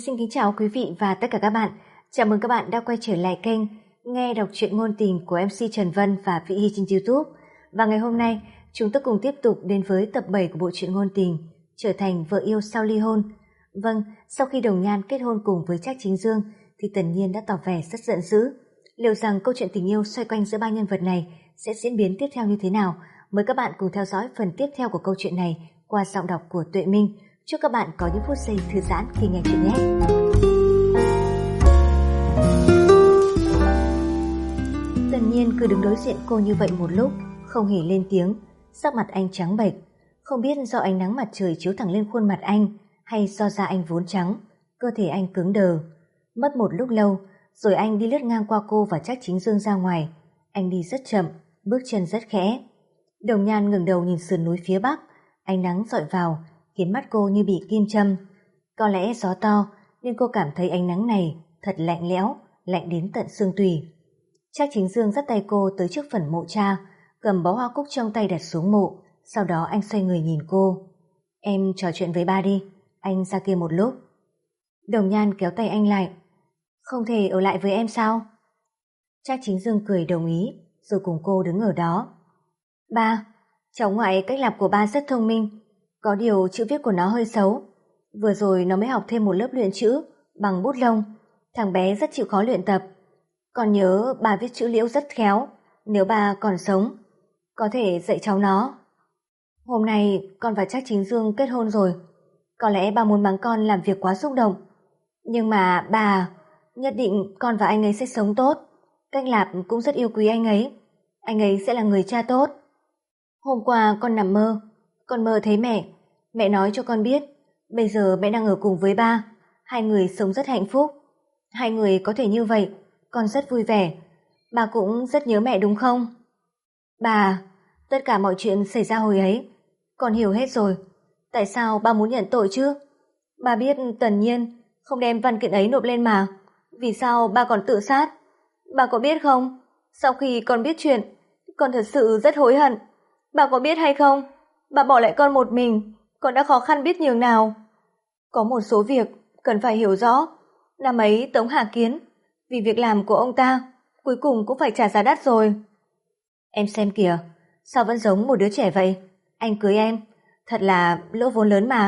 xin kính chào quý vị và tất cả các bạn. Chào mừng các bạn đã quay trở lại kênh nghe đọc truyện ngôn tình của MC Trần Vân và Vĩ Hy trên YouTube. Và ngày hôm nay, chúng ta cùng tiếp tục đến với tập 7 của bộ truyện ngôn tình Trở thành vợ yêu sau ly hôn. Vâng, sau khi Đồng Nhan kết hôn cùng với Trác Chính Dương thì Tần Nhiên đã tỏ vẻ rất giận dữ. Liệu rằng câu chuyện tình yêu xoay quanh giữa ba nhân vật này sẽ diễn biến tiếp theo như thế nào? Mời các bạn cùng theo dõi phần tiếp theo của câu chuyện này qua giọng đọc của Tuệ Minh. Chúc các bạn có những phút giây thư giãn khi nghe chuyện nhé. Tần Nhiên cứ đứng đối diện cô như vậy một lúc, không hề lên tiếng. Sắc mặt anh trắng bệch, không biết do ánh nắng mặt trời chiếu thẳng lên khuôn mặt anh hay do da anh vốn trắng, cơ thể anh cứng đờ. Mất một lúc lâu, rồi anh đi lướt ngang qua cô và Trác Chính Dương ra ngoài. Anh đi rất chậm, bước chân rất khẽ. Đồng Nhan ngẩng đầu nhìn sườn núi phía bắc, ánh nắng dọi vào khiến mắt cô như bị kim châm. Có lẽ gió to nên cô cảm thấy ánh nắng này thật lạnh lẽo, lạnh đến tận xương tủy. Trác Chính Dương dắt tay cô tới trước phần mộ cha, cầm bó hoa cúc trong tay đặt xuống mộ, sau đó anh xoay người nhìn cô. Em trò chuyện với ba đi, anh ra kia một lúc. Đồng Nhan kéo tay anh lại. Không thể ở lại với em sao? Trác Chính Dương cười đồng ý, rồi cùng cô đứng ở đó. Ba, cháu ngoại cách làm của ba rất thông minh, có điều chữ viết của nó hơi xấu. Vừa rồi nó mới học thêm một lớp luyện chữ bằng bút lông, thằng bé rất chịu khó luyện tập. Còn nhớ bà viết chữ liễu rất khéo, nếu bà còn sống, có thể dạy cháu nó. Hôm nay con và Trác Chính Dương kết hôn rồi, có lẽ bà muốn mắng con làm việc quá xúc động. Nhưng mà bà, nhất định con và anh ấy sẽ sống tốt. Cách Lạp cũng rất yêu quý anh ấy sẽ là người cha tốt. Hôm qua con nằm mơ, con mơ thấy mẹ nói cho con biết, bây giờ mẹ đang ở cùng với ba, hai người sống rất hạnh phúc. Hai người có thể như vậy, con rất vui vẻ. Ba cũng rất nhớ mẹ đúng không? Bà, tất cả mọi chuyện xảy ra hồi ấy, con hiểu hết rồi. Tại sao ba muốn nhận tội chứ? Ba biết Tần Nhiên không đem văn kiện ấy nộp lên mà. Vì sao ba còn tự sát? Bà có biết không? Sau khi con biết chuyện, con thật sự rất hối hận. Bà có biết hay không? Bà bỏ lại con một mình, con đã khó khăn biết nhường nào. Có một số việc cần phải hiểu rõ. Năm ấy Tống Hà Kiến, vì việc làm của ông ta, cuối cùng cũng phải trả giá đắt rồi. Em xem kìa, sao vẫn giống một đứa trẻ vậy? Anh cưới em, thật là lỗ vốn lớn mà.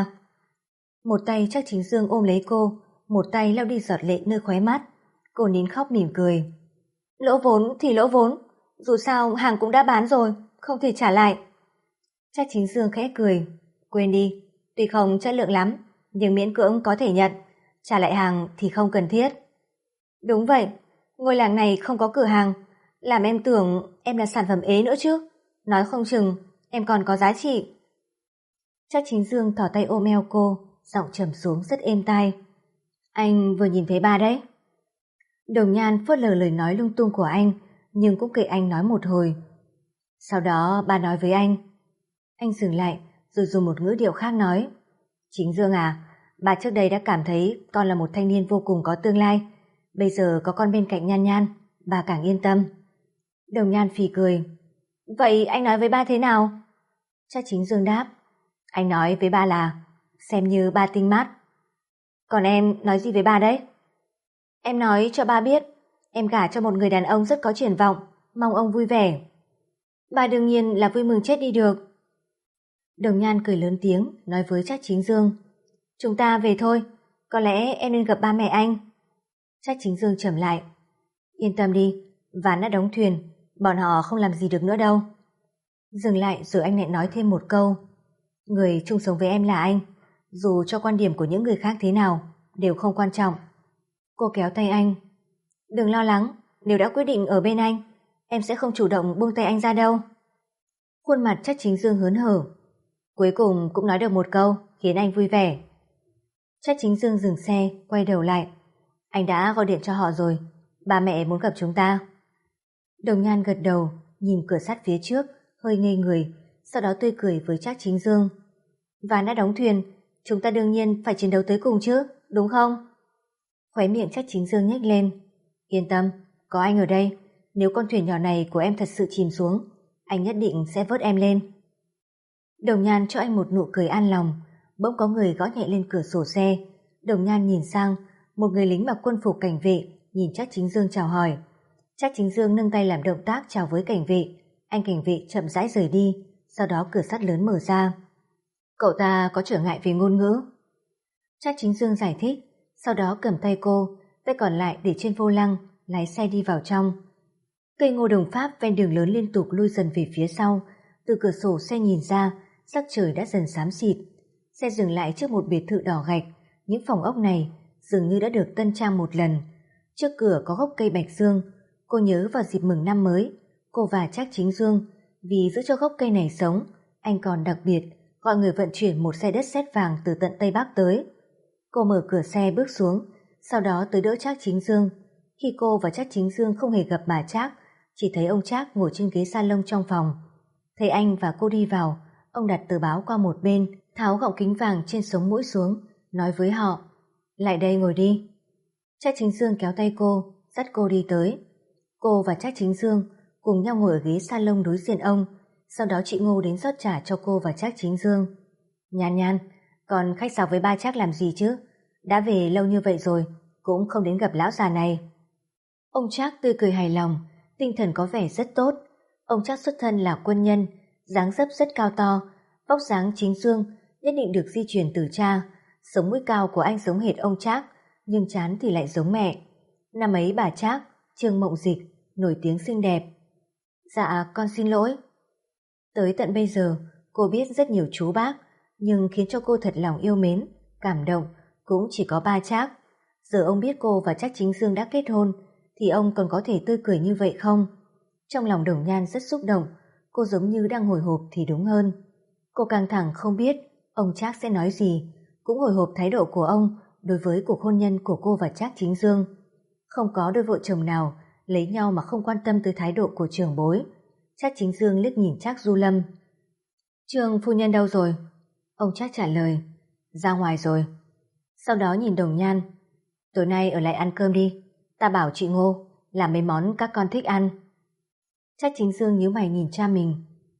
Một tay Trác Chính Dương ôm lấy cô, một tay lau đi giọt lệ nơi khóe mắt. Cô nín khóc mỉm cười. Lỗ vốn thì lỗ vốn, dù sao hàng cũng đã bán rồi, không thể trả lại. Trác Chính Dương khẽ cười. Quên đi, tuy không chất lượng lắm, nhưng miễn cưỡng có thể nhận. Trả lại hàng thì không cần thiết. Đúng vậy, ngôi làng này không có cửa hàng, làm em tưởng em là sản phẩm ế nữa chứ. Nói không chừng em còn có giá trị. Trác Chính Dương thỏ tay ôm eo cô, giọng trầm xuống rất êm tai. Anh vừa nhìn thấy ba đấy. Đồng Nhan phớt lờ lời nói lung tung của anh, nhưng cũng kệ anh nói một hồi. Sau đó ba nói với anh. Anh dừng lại, rồi dùng một ngữ điệu khác nói. Chính Dương à, bà trước đây đã cảm thấy con là một thanh niên vô cùng có tương lai. Bây giờ có con bên cạnh Nhan Nhan, bà càng yên tâm. Đồng Nhan phì cười. Vậy anh nói với ba thế nào? Trác Chính Dương đáp. Anh nói với ba là xem như ba tinh mắt. Còn em nói gì với ba đấy? Em nói cho ba biết em gả cho một người đàn ông rất có triển vọng, mong ông vui vẻ. Ba đương nhiên là vui mừng chết đi được. Đồng Nhan cười lớn tiếng nói với Trác Chính Dương. Chúng ta về thôi, có lẽ em nên gặp ba mẹ anh. Trác Chính Dương trầm lại. Yên tâm đi, ván đã đóng thuyền, bọn họ không làm gì được nữa đâu. Dừng lại rồi anh lại nói thêm một câu. Người chung sống với em là anh, dù cho quan điểm của những người khác thế nào đều không quan trọng. Cô kéo tay anh. Đừng lo lắng, nếu đã quyết định ở bên anh, em sẽ không chủ động buông tay anh ra đâu. Khuôn mặt Trác Chính Dương hớn hở. Cuối cùng cũng nói được một câu khiến anh vui vẻ. Trác Chính Dương dừng xe, quay đầu lại. Anh đã gọi điện cho họ rồi, ba mẹ muốn gặp chúng ta. Đồng Nhan gật đầu, nhìn cửa sắt phía trước, hơi ngây người, sau đó tươi cười với Trác Chính Dương. Ván đã đóng thuyền, chúng ta đương nhiên phải chiến đấu tới cùng chứ, đúng không? Khóe miệng Trác Chính Dương nhếch lên. Yên tâm, có anh ở đây, nếu con thuyền nhỏ này của em thật sự chìm xuống, anh nhất định sẽ vớt em lên. Đồng Nhan cho anh một nụ cười an lòng. Bỗng có người gõ nhẹ lên cửa sổ xe. Đồng Nhan nhìn sang, một người lính mặc quân phục cảnh vệ nhìn Trác Chính Dương chào hỏi. Trác Chính Dương nâng tay làm động tác chào với cảnh vệ. Anh cảnh vệ chậm rãi rời đi, sau đó cửa sắt lớn mở ra. Cậu ta có trở ngại về ngôn ngữ. Trác Chính Dương giải thích, sau đó cầm tay cô, tay còn lại để trên vô lăng, lái xe đi vào trong. Cây ngô đồng Pháp ven đường lớn liên tục lui dần về phía sau. Từ cửa sổ xe nhìn ra, sắc trời đã dần xám xịt. Xe dừng lại trước một biệt thự đỏ gạch. Những phòng ốc này dường như đã được tân trang một lần. Trước cửa có gốc cây bạch dương. Cô nhớ vào dịp mừng năm mới, cô và Trác Chính Dương vì giữ cho gốc cây này sống, anh còn đặc biệt gọi người vận chuyển một xe đất sét vàng từ tận Tây Bắc tới. Cô mở cửa xe bước xuống, sau đó tới đỡ Trác Chính Dương. Khi cô và Trác Chính Dương không hề gặp bà Trác, chỉ thấy ông Trác ngồi trên ghế salon trong phòng. Thấy anh và cô đi vào, ông đặt tờ báo qua một bên, tháo gọng kính vàng trên sống mũi xuống, nói với họ: lại đây ngồi đi. Trác Chính Dương kéo tay cô, dắt cô đi tới. Cô và Trác Chính Dương cùng nhau ngồi ở ghế salon đối diện ông. Sau đó chị Ngô đến rót trà cho cô và Trác Chính Dương. Nhan Nhan, còn khách sáo với ba Trác làm gì chứ? Đã về lâu như vậy rồi, cũng không đến gặp lão già này. Ông Trác tươi cười hài lòng, tinh thần có vẻ rất tốt. Ông Trác xuất thân là quân nhân, dáng dấp rất cao to, vóc dáng Chính Dương nhất định được di truyền từ cha. Sống mũi cao của anh giống hệt ông Trác, nhưng trán thì lại giống mẹ. Năm ấy bà Trác, Trương Mộng Dịch, nổi tiếng xinh đẹp. Dạ, con xin lỗi. Tới tận bây giờ, cô biết rất nhiều chú bác, nhưng khiến cho cô thật lòng yêu mến, cảm động, cũng chỉ có ba Trác. Giờ ông biết cô và Trác Chính Dương đã kết hôn, thì ông còn có thể tươi cười như vậy không? Trong lòng Đồng Nhan rất xúc động, cô giống như đang hồi hộp thì đúng hơn. Cô căng thẳng không biết ông Trác sẽ nói gì, cũng hồi hộp thái độ của ông đối với cuộc hôn nhân của cô và Trác Chính Dương. Không có đôi vợ chồng nào lấy nhau mà không quan tâm tới thái độ của trưởng bối. Trác Chính Dương liếc nhìn Trác Du Lâm. Trương phu nhân đâu rồi? Ông Trác trả lời, ra ngoài rồi. Sau đó nhìn Đồng Nhan, tối nay ở lại ăn cơm đi, ta bảo chị Ngô làm mấy món các con thích ăn. Trác Chính Dương nhíu mày nhìn cha mình.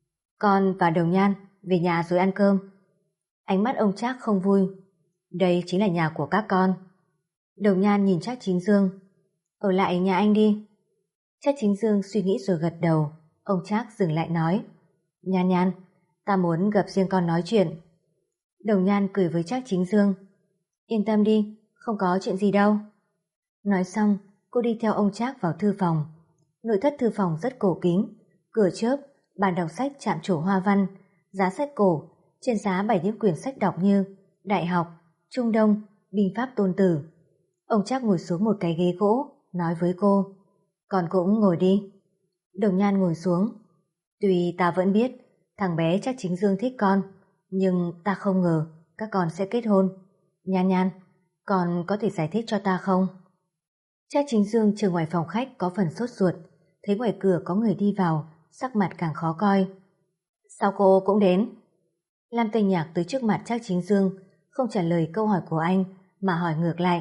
Con và Đồng Nhan về nhà rồi ăn cơm. Ánh mắt ông Trác không vui. Đây chính là nhà của các con. Đồng Nhan nhìn Trác Chính Dương. Ở lại nhà anh đi. Trác Chính Dương suy nghĩ rồi gật đầu. Ông Trác dừng lại nói, Nhan Nhan, ta muốn gặp riêng con nói chuyện. Đồng Nhan cười với Trác Chính Dương. Yên tâm đi, không có chuyện gì đâu. Nói xong, cô đi theo ông Trác vào thư phòng. Nội thất thư phòng rất cổ kính, cửa chớp, bàn đọc sách chạm trổ hoa văn, giá sách cổ, trên giá bày những quyển sách đọc như Đại học, Trung Đông, Binh pháp Tôn Tử. Ông Trác ngồi xuống một cái ghế gỗ, nói với cô, con cũng ngồi đi. Đồng Nhan ngồi xuống. Tuy ta vẫn biết thằng bé Trác Chính Dương thích con, nhưng ta không ngờ các con sẽ kết hôn. Nhan Nhan, con có thể giải thích cho ta không? Trác Chính Dương chờ ngoài phòng khách có phần sốt ruột, thấy ngoài cửa có người đi vào, sắc mặt càng khó coi. Sao cô cũng đến? Lam Tây Nhạc tới trước mặt Trác Chính Dương, không trả lời câu hỏi của anh mà hỏi ngược lại.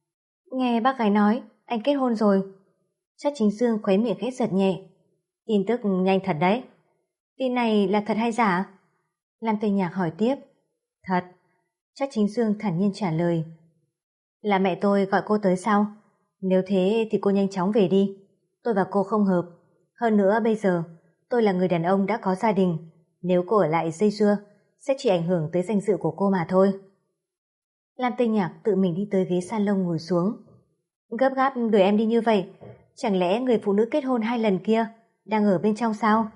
Nghe bác gái nói anh kết hôn rồi. Trác Chính Dương khóe miệng khẽ giật nhẹ. Tin tức nhanh thật đấy. Tin này là thật hay giả? Lam Tây Nhạc hỏi tiếp. Thật. Trác Chính Dương thản nhiên trả lời. Là mẹ tôi gọi cô tới sao? Nếu thế thì cô nhanh chóng về đi. Tôi và cô không hợp. Hơn nữa bây giờ tôi là người đàn ông đã có gia đình. Nếu cô ở lại dây dưa sẽ chỉ ảnh hưởng tới danh dự của cô mà thôi. Lam Tây Nhạc tự mình đi tới ghế salon ngồi xuống. Gấp gáp đuổi em đi như vậy, chẳng lẽ người phụ nữ kết hôn 2 lần kia đang ở bên trong sao?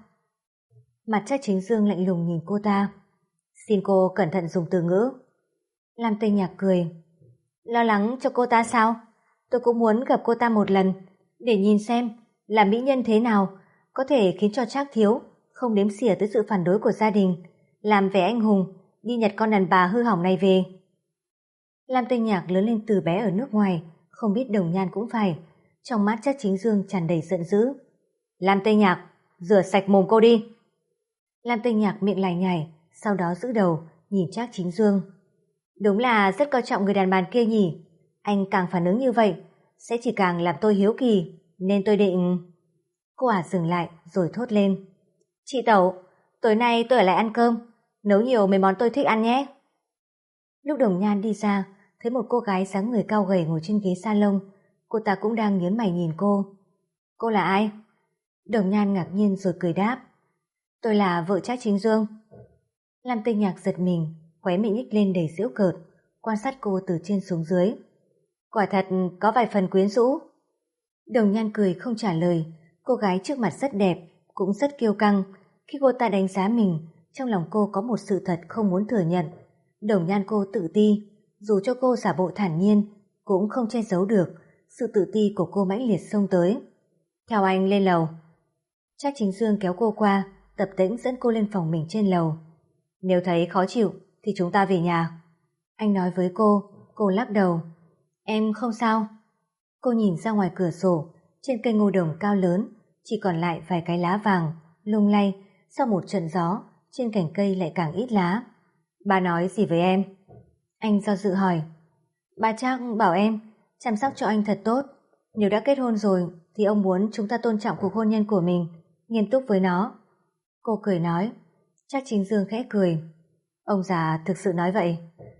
Mặt Trác Chính Dương lạnh lùng nhìn cô ta. Xin cô cẩn thận dùng từ ngữ. Lam Tây Nhạc cười. Lo lắng cho cô ta sao? Tôi cũng muốn gặp cô ta một lần, để nhìn xem là mỹ nhân thế nào có thể khiến cho Trác thiếu không đếm xỉa tới sự phản đối của gia đình, làm vẻ anh hùng đi nhặt con đàn bà hư hỏng này về. Lam Tây Nhạc lớn lên từ bé ở nước ngoài, không biết Đồng Nhan cũng phải. Trong mắt Trác Chính Dương tràn đầy giận dữ. Lam Tây Nhạc, rửa sạch mồm cô đi. Lam Tây Nhạc miệng lải nhải, sau đó giữ đầu nhìn Trác Chính Dương. Đúng là rất coi trọng người đàn bà kia nhỉ. Anh càng phản ứng như vậy sẽ chỉ càng làm tôi hiếu kỳ, nên tôi định... Cô dừng lại rồi thốt lên. Chị Tẩu, tối nay tôi ở lại ăn cơm, nấu nhiều mấy món tôi thích ăn nhé. Lúc Đồng Nhan đi ra, thấy một cô gái dáng người cao gầy ngồi trên ghế salon. Cô ta cũng đang nhớn mày nhìn cô. Cô là ai? Đồng Nhan ngạc nhiên rồi cười đáp. Tôi là vợ Trác Chính Dương. Lam Tinh Nhạc giật mình, khóe miệng nhếch lên đầy giễu cợt, quan sát cô từ trên xuống dưới. Quả thật có vài phần quyến rũ. Đồng Nhan cười không trả lời. Cô gái trước mặt rất đẹp, cũng rất kiêu căng. Khi cô ta đánh giá mình, trong lòng cô có một sự thật không muốn thừa nhận. Đồng Nhan cô tự ti, dù cho cô giả bộ thản nhiên, cũng không che giấu được. Sự tự ti của cô mãnh liệt xông tới. Theo anh lên lầu. Trác Chính Dương kéo cô qua, tập tễnh dẫn cô lên phòng mình trên lầu. Nếu thấy khó chịu thì chúng ta về nhà. Anh nói với cô lắc đầu. Em không sao. Cô nhìn ra ngoài cửa sổ, trên cây ngô đồng cao lớn, chỉ còn lại vài cái lá vàng, lung lay, sau một trận gió, trên cành cây lại càng ít lá. Ba nói gì với em? Anh do dự hỏi. Ba Trác bảo em chăm sóc cho anh thật tốt. Nếu đã kết hôn rồi thì ông muốn chúng ta tôn trọng cuộc hôn nhân của mình, nghiêm túc với nó. Cô cười nói. Trác Chính Dương khẽ cười. Ông già thực sự nói vậy?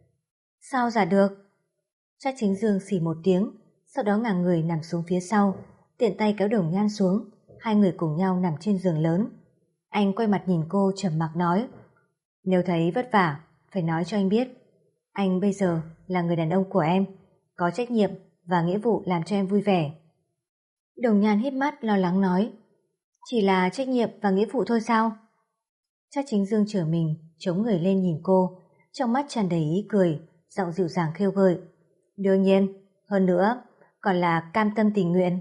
Sao giả được? Trác Chính Dương xì một tiếng, sau đó ngả người nằm xuống phía sau, tiện tay kéo Đồng Nhan xuống, hai người cùng nhau nằm trên giường lớn. Anh quay mặt nhìn cô trầm mặc nói. Nếu thấy vất vả, phải nói cho anh biết. Anh bây giờ là người đàn ông của em, có trách nhiệm và nghĩa vụ làm cho em vui vẻ. Đồng Nhan híp mắt lo lắng nói. Chỉ là trách nhiệm và nghĩa vụ thôi sao? Trác Chính Dương trở mình, chống người lên nhìn cô, trong mắt tràn đầy ý cười, giọng dịu dàng khêu gợi. Đương nhiên, hơn nữa, còn là cam tâm tình nguyện.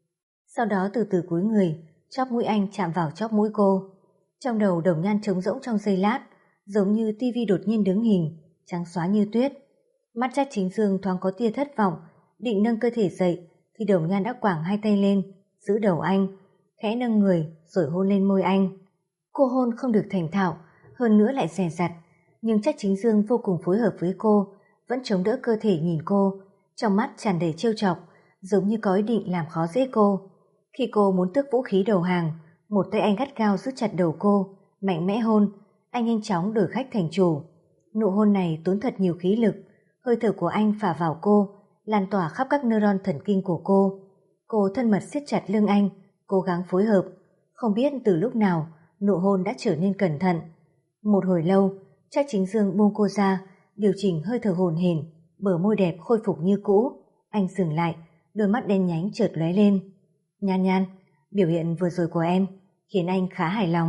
Sau đó từ từ cúi người, chóp mũi anh chạm vào chóp mũi cô. Trong đầu Đồng Nhan trống rỗng trong giây lát, giống như tivi đột nhiên đứng hình, trắng xóa như tuyết. Mắt Trác Chính Dương thoáng có tia thất vọng, định nâng cơ thể dậy, thì Đồng Nhan đã quàng hai tay lên, giữ đầu anh, khẽ nâng người rồi hôn lên môi anh. Cô hôn không được thành thạo, hơn nữa lại dè dặt, nhưng Trác Chính Dương vô cùng phối hợp với cô, vẫn chống đỡ cơ thể nhìn cô, trong mắt tràn đầy trêu chọc, giống như có ý định làm khó dễ cô. Khi cô muốn tước vũ khí đầu hàng, một tay anh gắt gao giữ chặt đầu cô, mạnh mẽ hôn. Anh nhanh chóng đổi khách thành chủ. Nụ hôn này tốn thật nhiều khí lực, hơi thở của anh phả vào cô, lan tỏa khắp các neuron thần kinh của cô. Cô thân mật siết chặt lưng anh, cố gắng phối hợp. Không biết từ lúc nào, nụ hôn đã trở nên cẩn thận. Một hồi lâu, Trác Chính Dương buông cô ra, điều chỉnh hơi thở hổn hển, bờ môi đẹp khôi phục như cũ. Anh dừng lại, đôi mắt đen nhánh chợt lóe lên. Nhan Nhan, biểu hiện vừa rồi của em khiến anh khá hài lòng.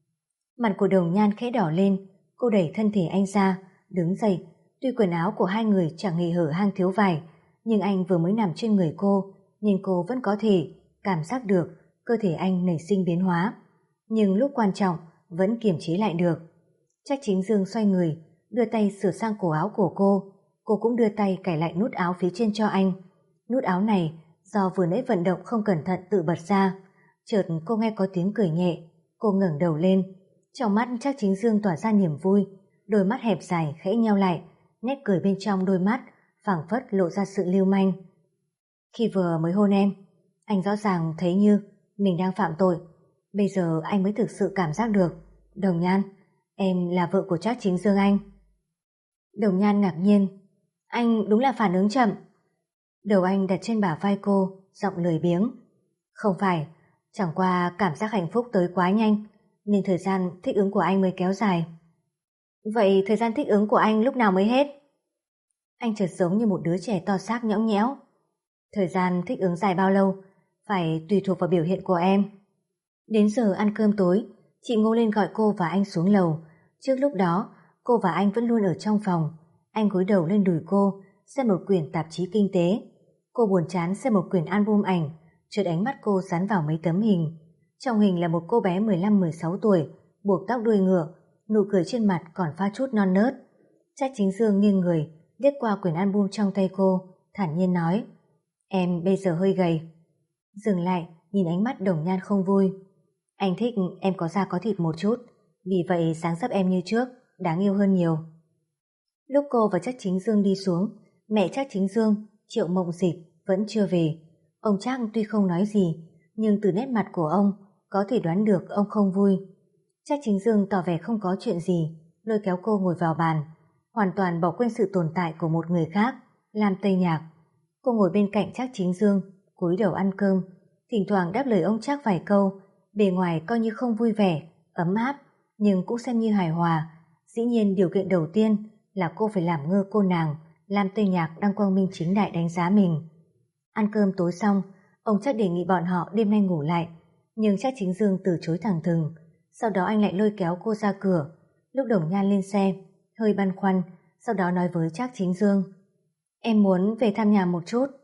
Mặt của Đồng Nhan khẽ đỏ lên, cô đẩy thân thể anh ra, đứng dậy. Tuy quần áo của hai người chẳng hề hở hang thiếu vải, nhưng anh vừa mới nằm trên người cô, nên cô vẫn có thể cảm giác được cơ thể anh nảy sinh biến hóa. Nhưng lúc quan trọng vẫn kiềm chế lại được. Trác Chính Dương xoay người, đưa tay sửa sang cổ áo của cô cũng đưa tay cài lại nút áo phía trên cho anh. Nút áo này do vừa nãy vận động không cẩn thận tự bật ra. Chợt cô nghe có tiếng cười nhẹ, cô ngẩng đầu lên. Trong mắt Trác Chính Dương tỏa ra niềm vui, đôi mắt hẹp dài khẽ nheo lại, nét cười bên trong đôi mắt phảng phất lộ ra sự lưu manh. Khi vừa mới hôn em, anh rõ ràng thấy như mình đang phạm tội. Bây giờ anh mới thực sự cảm giác được. Đồng Nhan, em là vợ của Trác Chính Dương anh. Đồng Nhan ngạc nhiên. Anh đúng là phản ứng chậm. Đầu anh đặt trên bả vai cô, giọng lười biếng. Không phải, chẳng qua cảm giác hạnh phúc tới quá nhanh, nên thời gian thích ứng của anh mới kéo dài. Vậy thời gian thích ứng của anh lúc nào mới hết? Anh chợt giống như một đứa trẻ to xác nhõng nhẽo. Thời gian thích ứng dài bao lâu phải tùy thuộc vào biểu hiện của em. Đến giờ ăn cơm tối, chị Ngô lên gọi cô và anh xuống lầu. Trước lúc đó, cô và anh vẫn luôn ở trong phòng. Anh gối đầu lên đùi cô, xem một quyển tạp chí kinh tế. Cô buồn chán xem một quyển album ảnh, chợt ánh mắt cô dán vào mấy tấm hình. Trong hình là một cô bé 15-16 tuổi, buộc tóc đuôi ngựa, nụ cười trên mặt còn pha chút non nớt. Trác Chính Dương nghiêng người, liếc qua quyển album trong tay cô, thản nhiên nói: Em bây giờ hơi gầy. Dừng lại, nhìn ánh mắt Đồng Nhan không vui. Anh thích em có da có thịt một chút, vì vậy dáng dấp em như trước, đáng yêu hơn nhiều. Lúc cô và Trác Chính Dương đi xuống, mẹ Trác Chính Dương, Triệu Mộng Dịch, vẫn chưa về. Ông Trác tuy không nói gì, nhưng từ nét mặt của ông có thể đoán được ông không vui. Trác Chính Dương tỏ vẻ không có chuyện gì, lôi kéo cô ngồi vào bàn, hoàn toàn bỏ quên sự tồn tại của một người khác. Lam Tây Nhạc. Cô ngồi bên cạnh Trác Chính Dương, cúi đầu ăn cơm, thỉnh thoảng đáp lời ông Trác vài câu, bề ngoài coi như không vui vẻ, ấm áp, nhưng cũng xem như hài hòa. Dĩ nhiên điều kiện đầu tiên là cô phải làm ngơ cô nàng Lam Tây Nhạc đang quang minh chính đại đánh giá mình. Ăn cơm tối xong, ông Trác đề nghị bọn họ đêm nay ngủ lại, nhưng Trác Chính Dương từ chối thẳng thừng. Sau đó anh lại lôi kéo cô ra cửa. Lúc Đồng Nhan lên xe, hơi băn khoăn, sau đó nói với Trác Chính Dương: "Em muốn về thăm nhà một chút."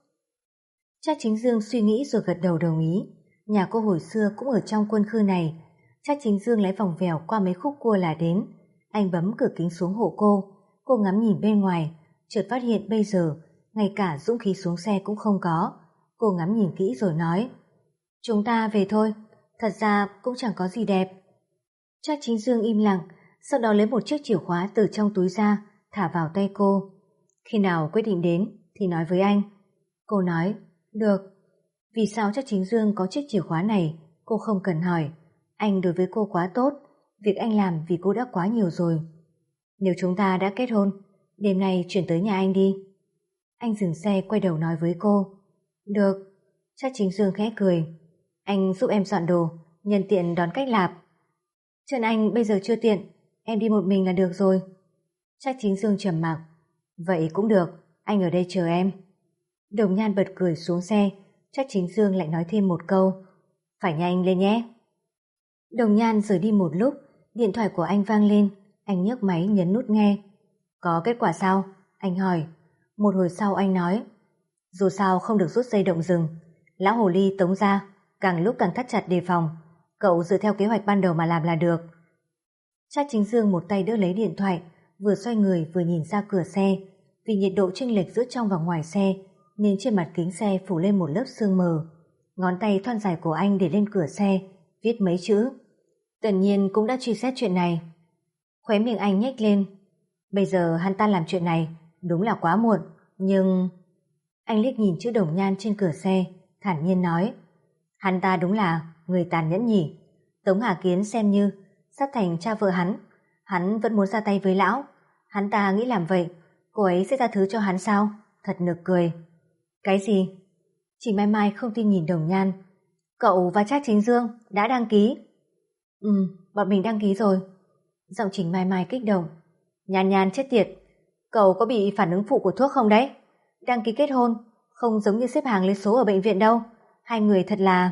Trác Chính Dương suy nghĩ rồi gật đầu đồng ý. Nhà cô hồi xưa cũng ở trong quân khư này. Trác Chính Dương lái vòng vèo qua mấy khúc cua là đến. Anh bấm cửa kính xuống hộ cô. Cô ngắm nhìn bên ngoài, chợt phát hiện bây giờ ngay cả dũng khí xuống xe cũng không có. Cô ngắm nhìn kỹ rồi nói: "Chúng ta về thôi, thật ra cũng chẳng có gì đẹp." Trác Chính Dương im lặng, sau đó lấy một chiếc chìa khóa từ trong túi ra, thả vào tay cô. "Khi nào quyết định đến thì nói với anh." Cô nói: "Được." Vì sao Trác Chính Dương có chiếc chìa khóa này, cô không cần hỏi. Anh đối với cô quá tốt, việc anh làm vì cô đã quá nhiều rồi. "Nếu chúng ta đã kết hôn, đêm nay chuyển tới nhà anh đi." Anh dừng xe quay đầu nói với cô. "Được." Trác Chính Dương khẽ cười. "Anh giúp em dọn đồ, nhân tiện đón Cách Lạp." "Chân anh bây giờ chưa tiện, em đi một mình là được rồi." Trác Chính Dương trầm mặc. "Vậy cũng được, anh ở đây chờ em." Đồng Nhan bật cười xuống xe. Trác Chính Dương lại nói thêm một câu: "Phải nhanh lên nhé." Đồng Nhan rời đi một lúc, điện thoại của anh vang lên. Anh nhấc máy nhấn nút nghe. "Có kết quả sao?" Anh hỏi. Một hồi sau anh nói: "Dù sao không được rút dây động rừng. Lão hồ ly Tống gia càng lúc càng thắt chặt đề phòng. Cậu dựa theo kế hoạch ban đầu mà làm là được." Trác Chính Dương một tay đỡ lấy điện thoại, vừa xoay người vừa nhìn ra cửa xe. Vì nhiệt độ chênh lệch giữa trong và ngoài xe nên trên mặt kính xe phủ lên một lớp sương mờ. Ngón tay thon dài của anh để lên cửa xe, viết mấy chữ: "Tần Nhiên cũng đã truy xét chuyện này." Khóe miệng anh nhếch lên. Bây giờ hắn ta làm chuyện này đúng là quá muộn, nhưng... Anh liếc nhìn chữ Đồng Nhan trên cửa xe, thản nhiên nói: "Hắn ta đúng là người tàn nhẫn nhỉ. Tống Hà Kiến xem như sắp thành cha vợ hắn vẫn muốn ra tay với lão. Hắn ta nghĩ làm vậy cô ấy sẽ tha thứ cho hắn sao? Thật nực cười." "Cái gì?" Trình Mai Mai không tin nhìn Đồng Nhan. "Cậu và Trác Chính Dương đã đăng ký?" Bọn mình đăng ký rồi." Giọng Trình Mai Mai kích động. "Nhan Nhan chết tiệt, cậu có bị phản ứng phụ của thuốc không đấy? Đăng ký kết hôn không giống như xếp hàng lấy số ở bệnh viện đâu. Hai người thật là..."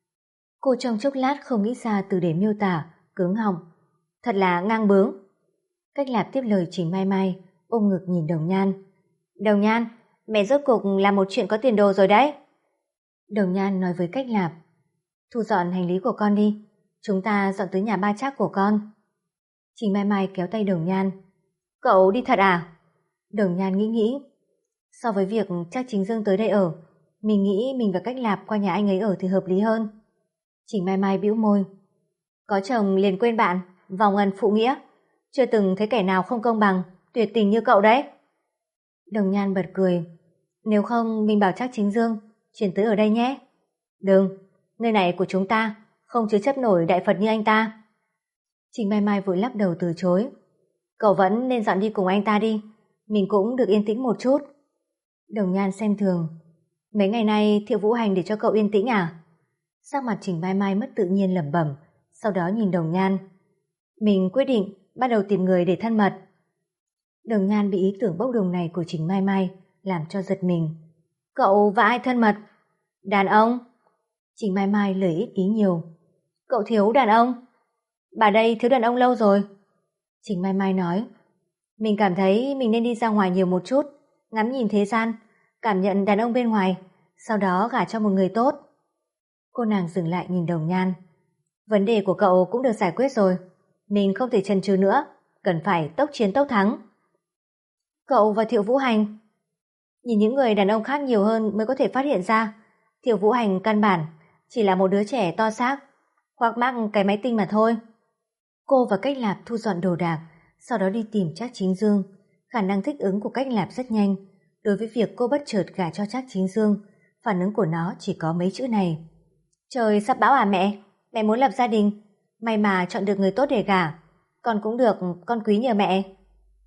Cô trong chốc lát không nghĩ ra từ để miêu tả, cứng họng. "Thật là ngang bướng." Cách Lạp tiếp lời Trình Mai Mai, ôm ngực nhìn Đồng Nhan. "Đồng Nhan, mẹ rốt cuộc làm một chuyện có tiền đồ rồi đấy." Đồng Nhan nói với Cách Lạp: "Thu dọn hành lý của con đi, chúng ta dọn tới nhà ba Trác của con." Trình Mai Mai kéo tay Đồng Nhan. "Cậu đi thật à?" Đồng Nhan nghĩ. So với việc Trác Chính Dương tới đây ở, mình nghĩ mình và Cách Lạp qua nhà anh ấy ở thì hợp lý hơn. Trình Mai Mai bĩu môi. "Có chồng liền quên bạn, vòng ân phụ nghĩa. Chưa từng thấy kẻ nào không công bằng, tuyệt tình như cậu đấy." Đồng Nhan bật cười. "Nếu không mình bảo Trác Chính Dương chuyển tới ở đây nhé." "Đừng, nơi này của chúng ta không chứa chấp nổi đại Phật như anh ta." Trình Mai Mai vội lắc đầu từ chối. "Cậu vẫn nên dọn đi cùng anh ta đi, mình cũng được yên tĩnh một chút." Đồng Nhan xem thường. "Mấy ngày nay Thiệu Vũ Hành để cho cậu yên tĩnh à?" Sắc mặt Trình Mai Mai mất tự nhiên lẩm bẩm, sau đó nhìn Đồng Nhan. "Mình quyết định bắt đầu tìm người để thân mật." Đồng Nhan bị ý tưởng bốc đồng này của Trình Mai Mai làm cho giật mình. "Cậu và ai thân mật?" "Đàn ông." Trình Mai Mai lời ít ý nhiều. "Cậu thiếu đàn ông?" "Bà đây thiếu đàn ông lâu rồi." Trình Mai Mai nói. "Mình cảm thấy mình nên đi ra ngoài nhiều một chút, ngắm nhìn thế gian, cảm nhận đàn ông bên ngoài, sau đó gả cho một người tốt." Cô nàng dừng lại nhìn Đồng Nhan. "Vấn đề của cậu cũng được giải quyết rồi, mình không thể chần chừ nữa, cần phải tốc chiến tốc thắng." "Cậu và Thiệu Vũ Hành?" "Nhìn những người đàn ông khác nhiều hơn mới có thể phát hiện ra, Thiệu Vũ Hành căn bản chỉ là một đứa trẻ to xác, khoác mác cái máy tinh mà thôi." Cô và Cách Lạp thu dọn đồ đạc, sau đó đi tìm Trác Chính Dương. Khả năng thích ứng của Cách Lạp rất nhanh. Đối với việc cô bất chợt gả cho Trác Chính Dương, phản ứng của nó chỉ có mấy chữ này: "Trời sắp bão à mẹ, mẹ muốn lập gia đình, may mà chọn được người tốt để gả, con cũng được, con quý nhờ mẹ."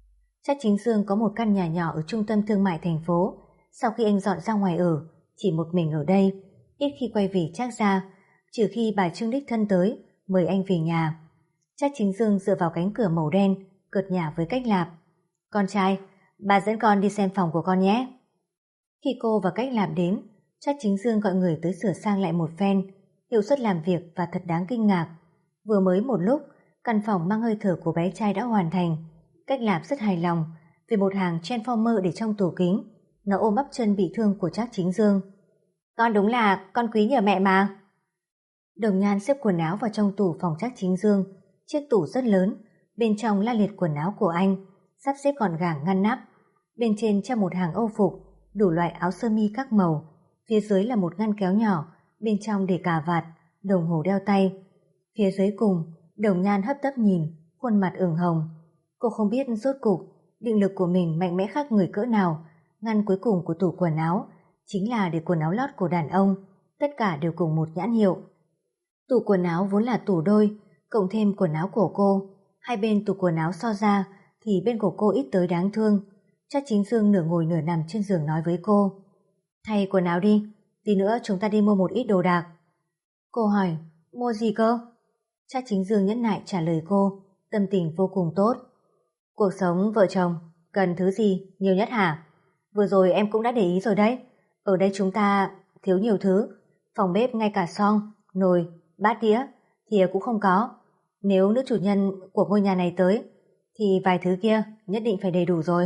Trác Chính Dương có một căn nhà nhỏ ở trung tâm thương mại thành phố. Sau khi anh dọn ra ngoài ở, chỉ một mình ở đây, ít khi quay về Trác gia, trừ khi bà Trương đích thân tới mời anh về nhà. Trác Chính Dương dựa vào cánh cửa màu đen, cợt nhả với Cách Lạp. Con trai, bà dẫn con đi xem phòng của con nhé. Khi cô và Cách Lạp đến, Trác Chính Dương gọi người tới sửa sang lại một phen. Hiệu suất làm việc và thật đáng kinh ngạc. Vừa mới một lúc, căn phòng mang hơi thở của bé trai đã hoàn thành. Cách Lạp rất hài lòng vì một hàng transformer để trong tủ kính. Nó ôm ấp chân bị thương của Trác Chính Dương. Con đúng là con quý nhờ mẹ mà. Đồng Nhan xếp quần áo vào trong tủ phòng Trác Chính Dương. Chiếc tủ rất lớn, bên trong la liệt quần áo của anh, sắp xếp gọn gàng ngăn nắp. Bên trên treo một hàng âu phục, đủ loại áo sơ mi các màu. Phía dưới là một ngăn kéo nhỏ, bên trong để cà vạt, đồng hồ đeo tay. Phía dưới cùng, Đồng Nhan hấp tấp nhìn, khuôn mặt ửng hồng. Cô không biết rốt cục định lực của mình mạnh mẽ khác người cỡ nào. Ngăn cuối cùng của tủ quần áo chính là để quần áo lót của đàn ông, tất cả đều cùng một nhãn hiệu. Tủ quần áo vốn là tủ đôi, cộng thêm quần áo của cô. Hai bên tủ quần áo so ra thì bên của cô ít tới đáng thương. Trác Chính Dương nửa ngồi nửa nằm trên giường nói với cô. Thay quần áo đi, tí nữa chúng ta đi mua một ít đồ đạc. Cô hỏi, mua gì cơ? Trác Chính Dương nhẫn nại trả lời cô, tâm tình vô cùng tốt. Cuộc sống vợ chồng, cần thứ gì nhiều nhất hả? Vừa rồi em cũng đã để ý rồi đấy. Ở đây chúng ta thiếu nhiều thứ. Phòng bếp ngay cả xoong, nồi, bát đĩa, thìa cũng không có. Nếu nữ chủ nhân của ngôi nhà này tới, thì vài thứ kia nhất định phải đầy đủ rồi.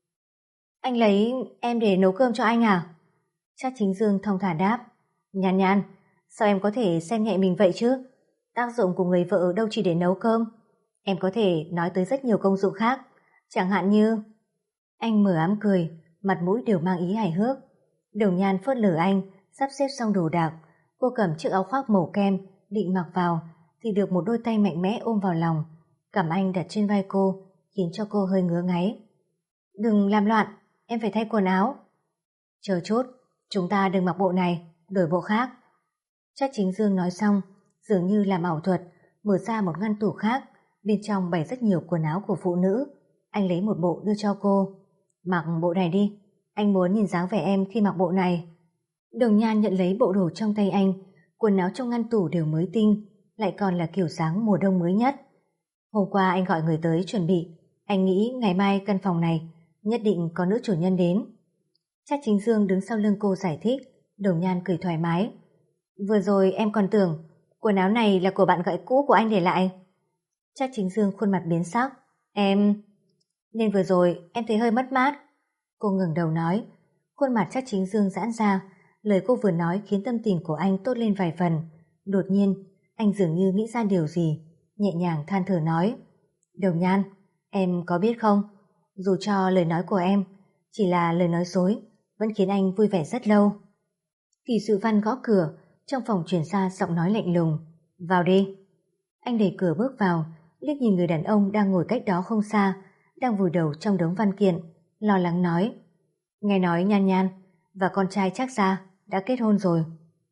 Anh lấy em để nấu cơm cho anh à? Trác Chính Dương thong thả đáp. Nhan Nhan, sao em có thể xem nhẹ mình vậy chứ? Tác dụng của người vợ đâu chỉ để nấu cơm. Em có thể nói tới rất nhiều công dụng khác. Chẳng hạn như... Anh mở ám cười, mặt mũi đều mang ý hài hước. Đồng Nhan phớt lờ anh, sắp xếp xong đồ đạc. Cô cầm chiếc áo khoác màu kem, định mặc vào, thì được một đôi tay mạnh mẽ ôm vào lòng. Cằm anh đặt trên vai cô, khiến cho cô hơi ngứa ngáy. Đừng làm loạn, em phải thay quần áo. Chờ chút, chúng ta đừng mặc bộ này, đổi bộ khác. Trác Chính Dương nói xong, dường như làm ảo thuật, mở ra một ngăn tủ khác, bên trong bày rất nhiều quần áo của phụ nữ. Anh lấy một bộ đưa cho cô. Mặc bộ này đi, anh muốn nhìn dáng vẻ em khi mặc bộ này. Đồng Nhan nhận lấy bộ đồ trong tay anh. Quần áo trong ngăn tủ đều mới tinh, lại còn là kiểu dáng mùa đông mới nhất. Hôm qua anh gọi người tới chuẩn bị, anh nghĩ ngày mai căn phòng này nhất định có nữ chủ nhân đến. Trác Chính Dương đứng sau lưng cô giải thích. Đồng Nhan cười thoải mái. Vừa rồi em còn tưởng quần áo này là của bạn gái cũ của anh để lại. Trác Chính Dương khuôn mặt biến sắc. Em... Nên vừa rồi em thấy hơi mất mát. Cô ngẩng đầu nói. Khuôn mặt Trác Chính Dương giãn ra. Lời cô vừa nói khiến tâm tình của anh tốt lên vài phần. Đột nhiên anh dường như nghĩ ra điều gì, nhẹ nhàng than thở nói. Đồng Nhan, em có biết không, dù cho lời nói của em chỉ là lời nói dối, vẫn khiến anh vui vẻ rất lâu. Kỳ Sự Văn gõ cửa, trong phòng truyền ra giọng nói lạnh lùng. Vào đi. Anh đẩy cửa bước vào, liếc nhìn người đàn ông đang ngồi cách đó không xa, đang vùi đầu trong đống văn kiện, lo lắng nói. Nghe nói Nhan Nhan và con trai Trác gia đã kết hôn rồi.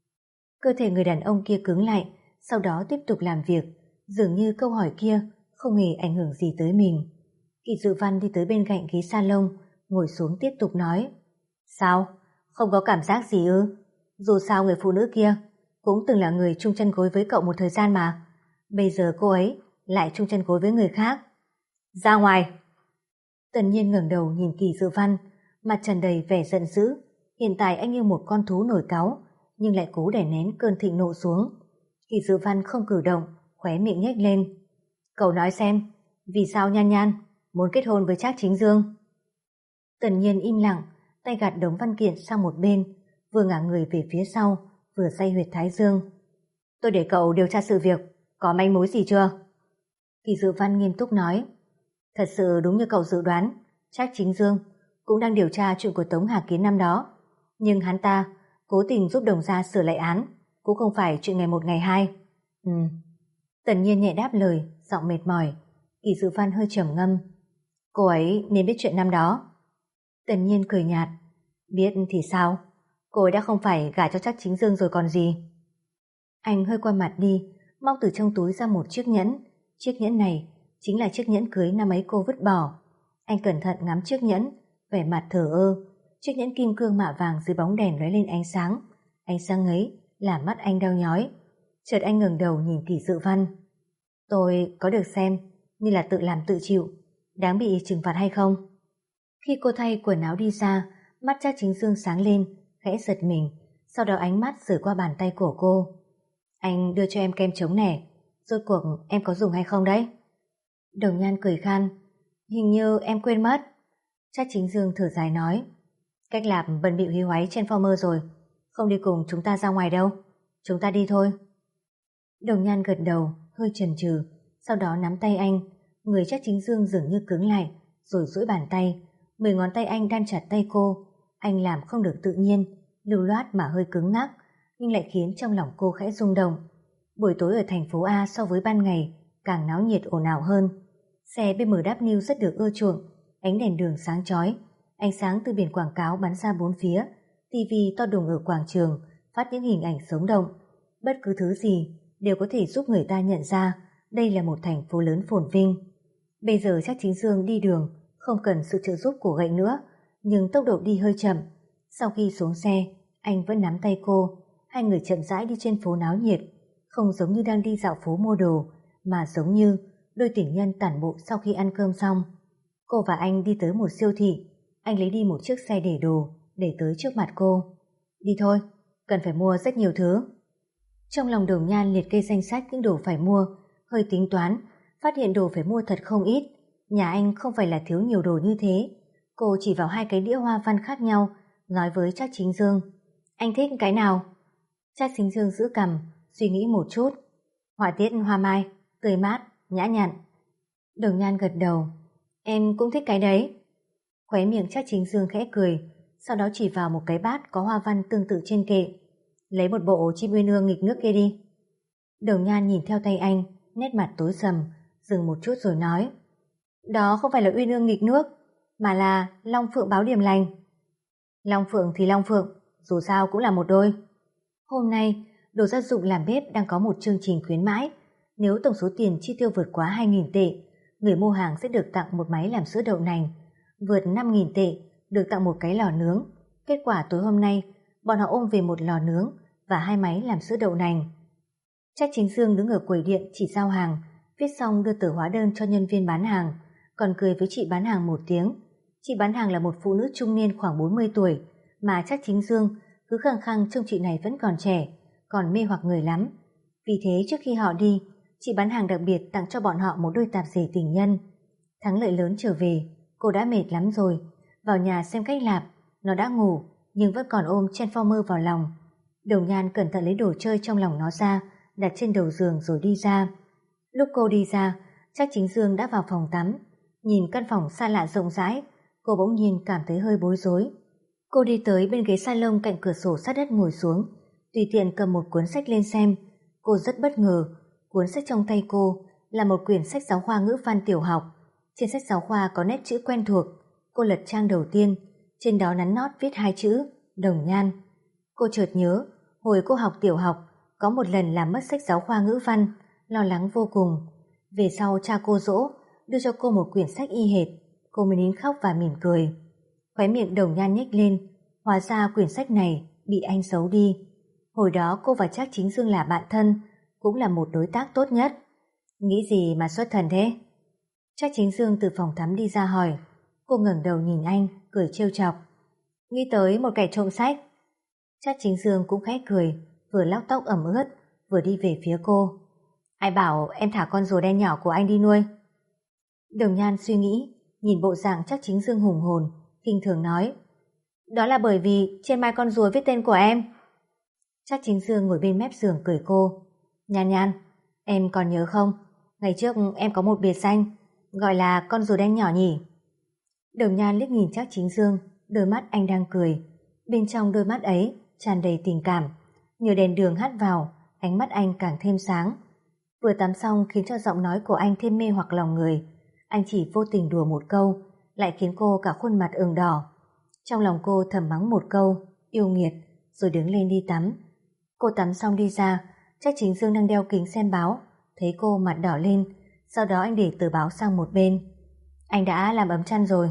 Cơ thể người đàn ông kia cứng lại, sau đó tiếp tục làm việc, dường như câu hỏi kia không hề ảnh hưởng gì tới mình. Kỳ Sự Văn đi tới bên cạnh ghế salon, ngồi xuống tiếp tục nói. Sao? Không có cảm giác gì ư? Dù sao người phụ nữ kia cũng từng là người chung chân gối với cậu một thời gian mà. Bây giờ cô ấy lại chung chân gối với người khác. Ra ngoài! Tần Nhiên ngẩng đầu nhìn Kỳ Sự Văn, mặt tràn đầy vẻ giận dữ. Hiện tại anh như một con thú nổi cáu, nhưng lại cố đè nén cơn thịnh nộ xuống. Kỳ Sự Văn không cử động, khóe miệng nhếch lên. Cậu nói xem, vì sao Nhan Nhan muốn kết hôn với Trác Chính Dương? Tần Nhiên im lặng, tay gạt đống văn kiện sang một bên, vừa ngả người về phía sau, vừa day huyệt thái dương. Tôi để cậu điều tra sự việc, có manh mối gì chưa? Kỳ Sự Văn nghiêm túc nói. Thật sự đúng như cậu dự đoán, Trác Chính Dương cũng đang điều tra chuyện của Tống Hà Kiến năm đó, nhưng hắn ta cố tình giúp Đồng gia sửa lại án, cũng không phải chuyện ngày một ngày hai. Tần Nhiên nhẹ đáp lời, giọng mệt mỏi. Kỳ Sự Văn hơi trầm ngâm. Cô ấy nên biết chuyện năm đó. Tần Nhiên cười nhạt. Biết thì sao? Cô ấy đã không phải gả cho Trác Chính Dương rồi còn gì. Anh hơi qua mặt đi, móc từ trong túi ra một chiếc nhẫn. Chiếc nhẫn này chính là chiếc nhẫn cưới năm ấy cô vứt bỏ. Anh cẩn thận ngắm chiếc nhẫn, vẻ mặt thờ ơ. Chiếc nhẫn kim cương mạ vàng dưới bóng đèn lóe lên ánh sáng. Ánh sáng ấy làm mắt anh đau nhói. Chợt anh ngẩng đầu nhìn Kỷ Dự Văn. Tôi có được xem như là tự làm tự chịu, đáng bị trừng phạt hay không? Khi cô thay quần áo đi ra, mắt Trác Chính Dương sáng lên, khẽ giật mình, sau đó ánh mắt rời qua bàn tay của cô. Anh đưa cho em kem chống nẻ, rốt cuộc em có dùng hay không đấy? Đồng Nhan cười khan. Hình như em quên mất. Trác Chính Dương thở dài nói. Cách làm bận bịu hí hoáy Transformer rồi, không đi cùng chúng ta ra ngoài đâu. Chúng ta đi thôi. Đồng Nhan gật đầu, hơi chần chừ, sau đó nắm tay anh. Người Trác Chính Dương dường như cứng lại, rồi duỗi bàn tay. 10 ngón tay anh đan chặt tay cô. Anh làm không được tự nhiên, lưu loát mà hơi cứng ngắc, nhưng lại khiến trong lòng cô khẽ rung động. Buổi tối ở thành phố A so với ban ngày càng náo nhiệt ồn ào hơn. Xe BMW rất được ưa chuộng, ánh đèn đường sáng chói, ánh sáng từ biển quảng cáo bắn ra bốn phía, tivi to đùng ở quảng trường phát những hình ảnh sống động. Bất cứ thứ gì đều có thể giúp người ta nhận ra đây là một thành phố lớn phồn vinh. Bây giờ Trác Chính Dương đi đường không cần sự trợ giúp của gậy nữa, nhưng tốc độ đi hơi chậm. Sau khi xuống xe, anh vẫn nắm tay cô. Hai người chậm rãi đi trên phố náo nhiệt, không giống như đang đi dạo phố mua đồ, mà giống như đôi tình nhân tản bộ sau khi ăn cơm xong. Cô và anh đi tới một siêu thị. Anh lấy đi một chiếc xe để đồ, để tới trước mặt cô. Đi thôi, cần phải mua rất nhiều thứ. Trong lòng Đồng Nhan liệt kê danh sách những đồ phải mua, hơi tính toán, phát hiện đồ phải mua thật không ít. Nhà anh không phải là thiếu nhiều đồ như thế. Cô chỉ vào 2 cái đĩa hoa văn khác nhau, nói với Trác Chính Dương. Anh thích cái nào? Trác Chính Dương giữ cằm, suy nghĩ một chút. Họa tiết hoa mai, tươi mát, nhã nhặn. Đồng Nhan gật đầu. Em cũng thích cái đấy. Khóe miệng Trác Chính Dương khẽ cười, sau đó chỉ vào một cái bát có hoa văn tương tự trên kệ. Lấy một bộ chim uyên ương nghịch nước kia đi. Đồng Nhan nhìn theo tay anh, nét mặt tối sầm, dừng một chút rồi nói. Đó không phải là uyên ương nghịch nước, mà là long phượng báo điềm lành. Long phượng thì long phượng, dù sao cũng là một đôi. Hôm nay, đồ gia dụng làm bếp đang có một chương trình khuyến mãi. Nếu tổng số tiền chi tiêu vượt quá 2.000 tệ, người mua hàng sẽ được tặng một máy làm sữa đậu nành. Vượt 5.000 tệ, được tặng một cái lò nướng. Kết quả tối hôm nay, bọn họ ôm về một lò nướng và 2 máy làm sữa đậu nành. Trác Chính Dương đứng ở quầy điện chỉ giao hàng, viết xong đưa tờ hóa đơn cho nhân viên bán hàng, còn cười với chị bán hàng một tiếng. Chị bán hàng là một phụ nữ trung niên khoảng 40 tuổi, mà Trác Chính Dương cứ khăng khăng trông chị này vẫn còn trẻ, còn mê hoặc người lắm. Vì thế trước khi họ đi, chị bán hàng đặc biệt tặng cho bọn họ một đôi tạp dề tình nhân. Thắng lợi lớn trở về, cô đã mệt lắm rồi, vào nhà xem cách lạp, nó đã ngủ nhưng vẫn còn ôm Transformer vào lòng. Đồng Nhan cẩn thận lấy đồ chơi trong lòng nó ra, đặt trên đầu giường rồi đi ra. Lúc cô đi ra, Trác Chính Dương đã vào phòng tắm. Nhìn căn phòng xa lạ rộng rãi, cô bỗng nhiên cảm thấy hơi bối rối. Cô đi tới bên ghế salon cạnh cửa sổ sát đất ngồi xuống, tùy tiện cầm một cuốn sách lên xem. Cô rất bất ngờ, cuốn sách trong tay cô là một quyển sách giáo khoa ngữ văn tiểu học. Trên sách giáo khoa có nét chữ quen thuộc. Cô lật trang đầu tiên, trên đó nắn nót viết 2 chữ Đồng Nhan. Cô chợt nhớ, hồi cô học tiểu học, có một lần làm mất sách giáo khoa ngữ văn, lo lắng vô cùng. Về sau cha cô dỗ, đưa cho cô một quyển sách y hệt, cô mới nín khóc và mỉm cười. Khóe miệng Đồng Nhan nhếch lên, hóa ra quyển sách này bị anh giấu đi. Hồi đó cô và Trác Chính Dương là bạn thân, cũng là một đối tác tốt nhất. Nghĩ gì mà xuất thần thế? Trác Chính Dương từ phòng tắm đi ra hỏi. Cô ngẩng đầu nhìn anh, cười trêu chọc. Nghĩ tới một kẻ trộm sách. Trác Chính Dương cũng khẽ cười, vừa lóc tóc ẩm ướt, vừa đi về phía cô. Ai bảo em thả con rùa đen nhỏ của anh đi nuôi? Đồng Nhan suy nghĩ, nhìn bộ dạng Trác Chính Dương hùng hồn, khinh thường nói. Đó là bởi vì trên mai con rùa viết tên của em. Trác Chính Dương ngồi bên mép giường cười cô. Nhan Nhan, em còn nhớ không? Ngày trước em có một biệt danh, gọi là con rùa đen nhỏ nhỉ? Đồng Nhan liếc nhìn Trác Chính Dương, đôi mắt anh đang cười. Bên trong đôi mắt ấy tràn đầy tình cảm. Nhờ đèn đường hắt vào, ánh mắt anh càng thêm sáng. Vừa tắm xong khiến cho giọng nói của anh thêm mê hoặc lòng người. Anh chỉ vô tình đùa một câu, lại khiến cô cả khuôn mặt ửng đỏ. Trong lòng cô thầm mắng một câu, yêu nghiệt, rồi đứng lên đi tắm. Cô tắm xong đi ra, Trác Chính Dương đang đeo kính xem báo, thấy cô mặt đỏ lên, sau đó anh để tờ báo sang một bên. Anh đã làm ấm chăn rồi.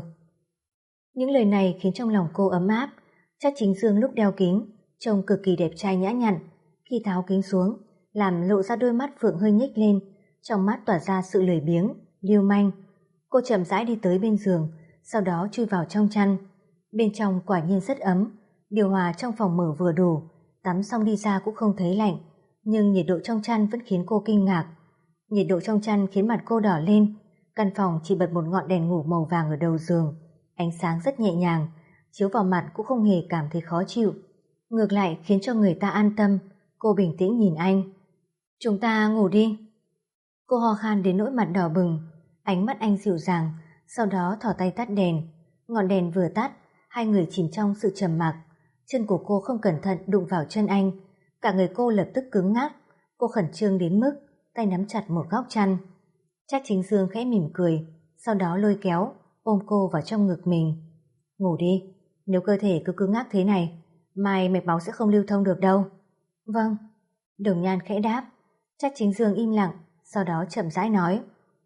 Những lời này khiến trong lòng cô ấm áp. Trác Chính Dương lúc đeo kính trông cực kỳ đẹp trai nhã nhặn, khi tháo kính xuống làm lộ ra đôi mắt phượng hơi nhếch lên, trong mắt tỏa ra sự lười biếng, lưu manh. Cô chậm rãi đi tới bên giường, sau đó chui vào trong chăn. Bên trong quả nhiên rất ấm, điều hòa trong phòng mở vừa đủ, tắm xong đi ra cũng không thấy lạnh, nhưng nhiệt độ trong chăn vẫn khiến cô kinh ngạc. Nhiệt độ trong chăn khiến mặt cô đỏ lên. Căn phòng chỉ bật một ngọn đèn ngủ màu vàng ở đầu giường, ánh sáng rất nhẹ nhàng, chiếu vào mặt cũng không hề cảm thấy khó chịu, ngược lại khiến cho người ta an tâm. Cô bình tĩnh nhìn anh. Chúng ta ngủ đi. Cô ho khan đến nỗi mặt đỏ bừng. Ánh mắt anh dịu dàng, sau đó thò tay tắt đèn. Ngọn đèn vừa tắt, hai người chìm trong sự trầm mặc. Chân của cô không cẩn thận đụng vào chân anh, cả người cô lập tức cứng ngắc. Cô khẩn trương đến mức tay nắm chặt một góc chăn. Trác Chính Dương khẽ mỉm cười, sau đó lôi kéo ôm cô vào trong ngực mình. Ngủ đi, nếu cơ thể cứ cứng ngắc thế này mai mạch máu sẽ không lưu thông được đâu. Vâng. Đồng Nhan khẽ đáp. Trác Chính Dương im lặng, sau đó chậm rãi nói,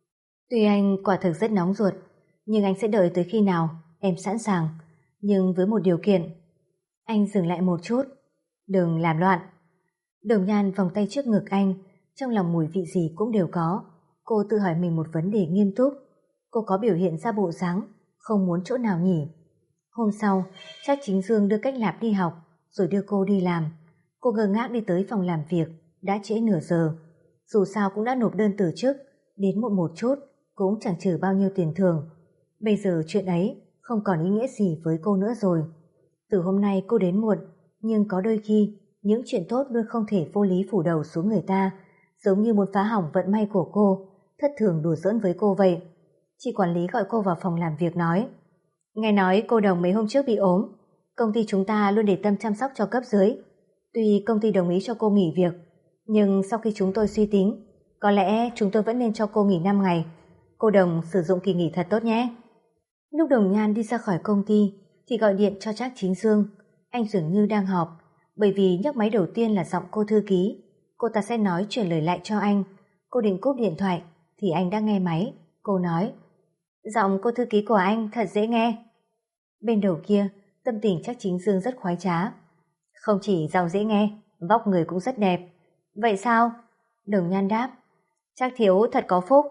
tuy anh quả thực rất nóng ruột, nhưng anh sẽ đợi tới khi nào em sẵn sàng, nhưng với một điều kiện. Anh dừng lại một chút. Đừng làm loạn. Đồng Nhan vòng tay trước ngực anh, trong lòng mùi vị gì cũng đều có. Cô tự hỏi mình một vấn đề nghiêm túc. Cô có biểu hiện ra bộ dáng không muốn chỗ nào nhỉ? Hôm sau, Trác Chính Dương đưa Cách Lạp đi học, rồi đưa cô đi làm. Cô ngơ ngác đi tới phòng làm việc, đã trễ nửa giờ. Dù sao cũng đã nộp đơn từ chức, đến muộn một chút cũng chẳng trừ bao nhiêu tiền thưởng. Bây giờ chuyện ấy không còn ý nghĩa gì với cô nữa rồi. Từ hôm nay cô đến muộn, nhưng có đôi khi những chuyện tốt luôn không thể vô lý phủ đầu xuống người ta, giống như muốn phá hỏng vận may của cô, thất thường đùa giỡn với cô vậy. Chị quản lý gọi cô vào phòng làm việc nói, nghe nói cô Đồng mấy hôm trước bị ốm, công ty chúng ta luôn để tâm chăm sóc cho cấp dưới. Tuy công ty đồng ý cho cô nghỉ việc, nhưng sau khi chúng tôi suy tính, có lẽ chúng tôi vẫn nên cho cô nghỉ 5 ngày. Cô Đồng sử dụng kỳ nghỉ thật tốt nhé. Lúc Đồng Nhan đi ra khỏi công ty thì gọi điện cho Trác Chính Dương. Anh dường như đang họp, bởi vì nhấc máy đầu tiên là giọng cô thư ký. Cô ta sẽ nói chuyển lời lại cho anh. Cô định cúp điện thoại thì anh đã nghe máy. Cô nói, giọng cô thư ký của anh thật dễ nghe. Bên đầu kia, tâm tình Trác Chính Dương rất khoái trá. Không chỉ giọng dễ nghe, vóc người cũng rất đẹp. Vậy sao? Đồng Nhan đáp, Trác thiếu thật có phúc.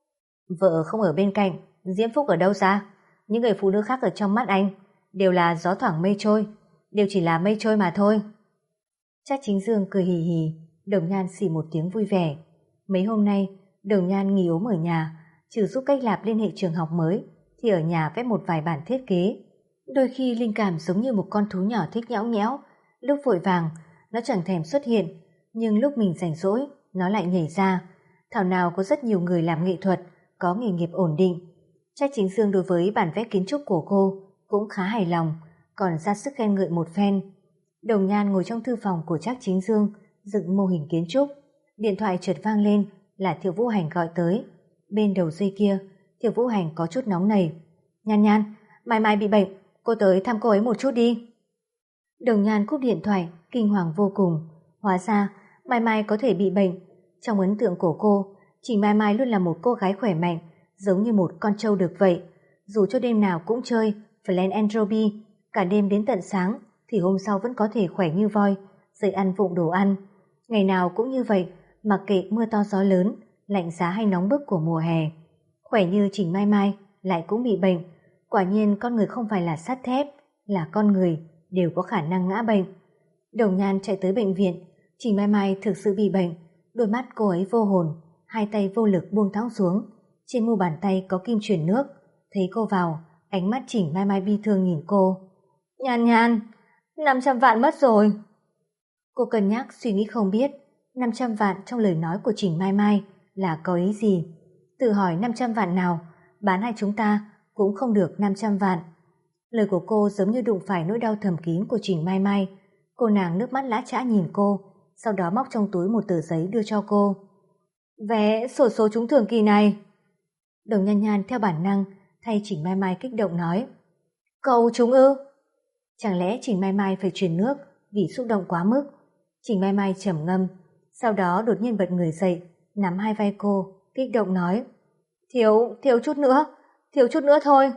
Vợ không ở bên cạnh, diễm phúc ở đâu ra? Những người phụ nữ khác ở trong mắt anh đều là gió thoảng mây trôi, đều chỉ là mây trôi mà thôi. Trác Chính Dương cười hì hì. Đồng Nhan xì một tiếng vui vẻ. Mấy hôm nay Đồng Nhan nghỉ ốm ở nhà, trừ giúp Cách Lạp liên hệ trường học mới thì ở nhà vẽ một vài bản thiết kế. Đôi khi linh cảm giống như một con thú nhỏ thích nhõng nhẽo, lúc vội vàng nó chẳng thèm xuất hiện, nhưng lúc mình rảnh rỗi nó lại nhảy ra. Thảo nào có rất nhiều người làm nghệ thuật có nghề nghiệp ổn định. Trác Chính Dương đối với bản vẽ kiến trúc của cô cũng khá hài lòng, còn ra sức khen ngợi một phen. Đồng Nhan ngồi trong thư phòng của Trác Chính Dương dựng mô hình kiến trúc. Điện thoại chợt vang lên, là Thiệu Vũ Hành gọi tới. Bên đầu dây kia, Thiệu Vũ Hành có chút nóng nảy. Nhan Nhan, Mai Mai bị bệnh, cô tới thăm cô ấy một chút đi. Đồng Nhan cúp điện thoại, kinh hoàng vô cùng. Hóa ra Mai Mai có thể bị bệnh. Trong ấn tượng của cô, Trình Mai Mai luôn là một cô gái khỏe mạnh, giống như một con trâu được vậy. Dù cho đêm nào cũng chơi Flan Entropy, cả đêm đến tận sáng, thì hôm sau vẫn có thể khỏe như voi, dậy ăn vụng đồ ăn. Ngày nào cũng như vậy, mặc kệ mưa to gió lớn, lạnh giá hay nóng bức của mùa hè. Khỏe như Trình Mai Mai lại cũng bị bệnh. Quả nhiên con người không phải là sắt thép, là con người đều có khả năng ngã bệnh. Đồng Nhan chạy tới bệnh viện. Trình Mai Mai thực sự bị bệnh. Đôi mắt cô ấy vô hồn, hai tay vô lực buông thõng xuống. Trên mu bàn tay có kim truyền nước. Thấy cô vào, ánh mắt Trình Mai Mai bi thương nhìn cô. Nhan Nhan, 500 vạn mất rồi. Cô cân nhắc suy nghĩ không biết 500 vạn trong lời nói của Trình Mai Mai là có ý gì. Tự hỏi 500 vạn nào, bán hai chúng ta cũng không được 500 vạn. Lời của cô giống như đụng phải nỗi đau thầm kín của Trình Mai Mai. Cô nàng nước mắt lã chã nhìn cô, sau đó móc trong túi một tờ giấy đưa cho cô. Vé xổ số trúng thưởng kỳ này. Đồng Nhan Nhan theo bản năng thay Trình Mai Mai kích động nói, cậu trúng ư? Chẳng lẽ Trình Mai Mai phải truyền nước vì xúc động quá mức? Trình Mai Mai trầm ngâm, sau đó đột nhiên bật người dậy, nắm hai vai cô, kích động nói, thiếu chút nữa, thiếu chút nữa thôi.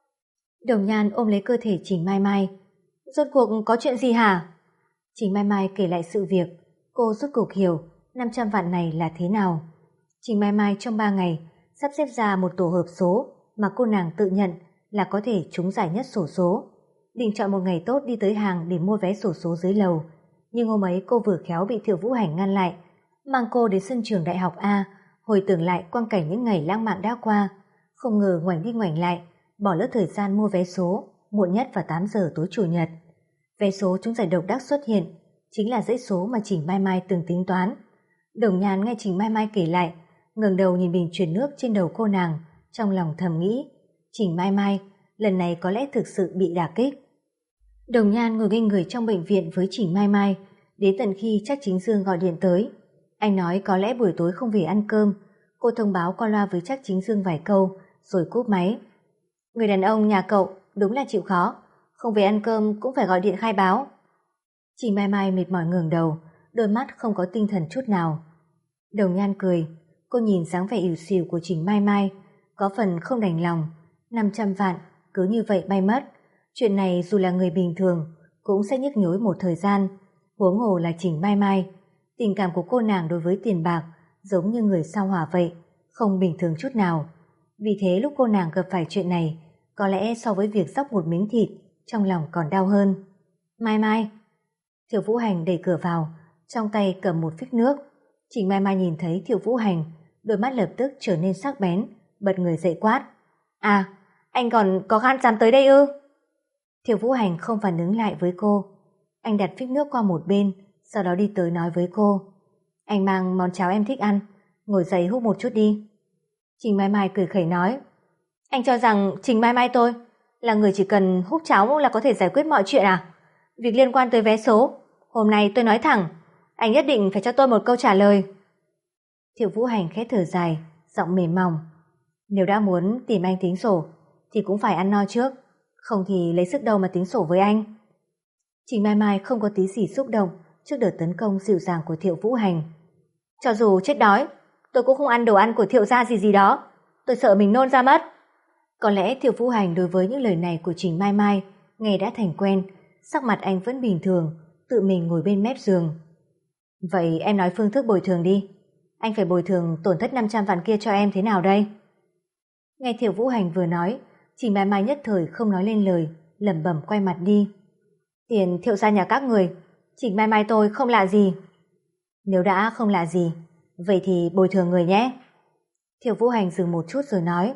Đồng Nhan ôm lấy cơ thể Trình Mai Mai. Rốt cuộc có chuyện gì hả? Trình Mai Mai kể lại sự việc. Cô rốt cuộc hiểu 500 vạn này là thế nào. Trình Mai Mai trong 3 ngày sắp xếp ra một tổ hợp số mà cô nàng tự nhận là có thể trúng giải nhất xổ số. Định chọn một ngày tốt đi tới hàng để mua vé xổ số dưới lầu. Nhưng hôm ấy cô vừa khéo bị Thiệu Vũ Hành ngăn lại, mang cô đến sân trường đại học A, hồi tưởng lại quang cảnh những ngày lãng mạn đã qua. Không ngờ ngoảnh đi ngoảnh lại, bỏ lỡ thời gian mua vé số, muộn nhất vào 8 giờ tối chủ nhật. Vé số trúng giải độc đắc xuất hiện, chính là dãy số mà Trình Mai Mai từng tính toán. Đồng Nhan nghe Trình Mai Mai kể lại, ngẩng đầu nhìn bình truyền nước trên đầu cô nàng, trong lòng thầm nghĩ, Trình Mai Mai, lần này có lẽ thực sự bị đả kích. Đồng Nhan ngồi nghênh người trong bệnh viện với Trình Mai Mai, đến tận khi Trác Chính Dương gọi điện tới. Anh nói có lẽ buổi tối không về ăn cơm, cô thông báo qua loa với Trác Chính Dương vài câu, rồi cúp máy. Người đàn ông nhà cậu đúng là chịu khó, không về ăn cơm cũng phải gọi điện khai báo. Trình Mai Mai mệt mỏi ngẩng đầu, đôi mắt không có tinh thần chút nào. Đồng Nhan cười, cô nhìn dáng vẻ ỉu xìu của Trình Mai Mai, có phần không đành lòng. 500 vạn cứ như vậy bay mất. Chuyện này dù là người bình thường cũng sẽ nhức nhối một thời gian, huống hồ là Trình Mai Mai. Tình cảm của cô nàng đối với tiền bạc giống như người sao hỏa vậy, không bình thường chút nào. Vì thế lúc cô nàng gặp phải chuyện này, có lẽ so với việc dóc một miếng thịt, trong lòng còn đau hơn. Mai Mai. Thiệu Vũ Hành đẩy cửa vào, trong tay cầm một phích nước. Trình Mai Mai nhìn thấy Thiệu Vũ Hành, đôi mắt lập tức trở nên sắc bén, bật người dậy quát. À, anh còn có gan dám tới đây ư? Thiệu Vũ Hành không phản ứng lại với cô. Anh đặt phích nước qua một bên, sau đó đi tới nói với cô. Anh mang món cháo em thích ăn, ngồi dậy hút một chút đi. Trình Mai Mai cười khẩy nói. Anh cho rằng Trình Mai Mai tôi là người chỉ cần hút cháo là có thể giải quyết mọi chuyện à? Việc liên quan tới vé số, hôm nay tôi nói thẳng, anh nhất định phải cho tôi một câu trả lời. Thiệu Vũ Hành khẽ thở dài, giọng mềm mỏng. Nếu đã muốn tìm anh tính sổ thì cũng phải ăn no trước, không thì lấy sức đâu mà tính sổ với anh. Trình Mai Mai không có tí gì xúc động trước đợt tấn công dịu dàng của Thiệu Vũ Hành. Cho dù chết đói, tôi cũng không ăn đồ ăn của Thiệu gia gì đó, tôi sợ mình nôn ra mất. Có lẽ Thiệu Vũ Hành đối với những lời này của Trình Mai Mai nghe đã thành quen, sắc mặt anh vẫn bình thường, tự mình ngồi bên mép giường. Vậy em nói phương thức bồi thường đi, anh phải bồi thường tổn thất 500 vạn kia cho em thế nào đây? Nghe Thiệu Vũ Hành vừa nói, Trình Mai Mai nhất thời không nói lên lời, lẩm bẩm quay mặt đi. Tiền Thiệu gia nhà các người, Trình Mai Mai tôi không lạ gì. Nếu đã không lạ gì, vậy thì bồi thường người nhé. Thiệu Vũ Hành dừng một chút rồi nói.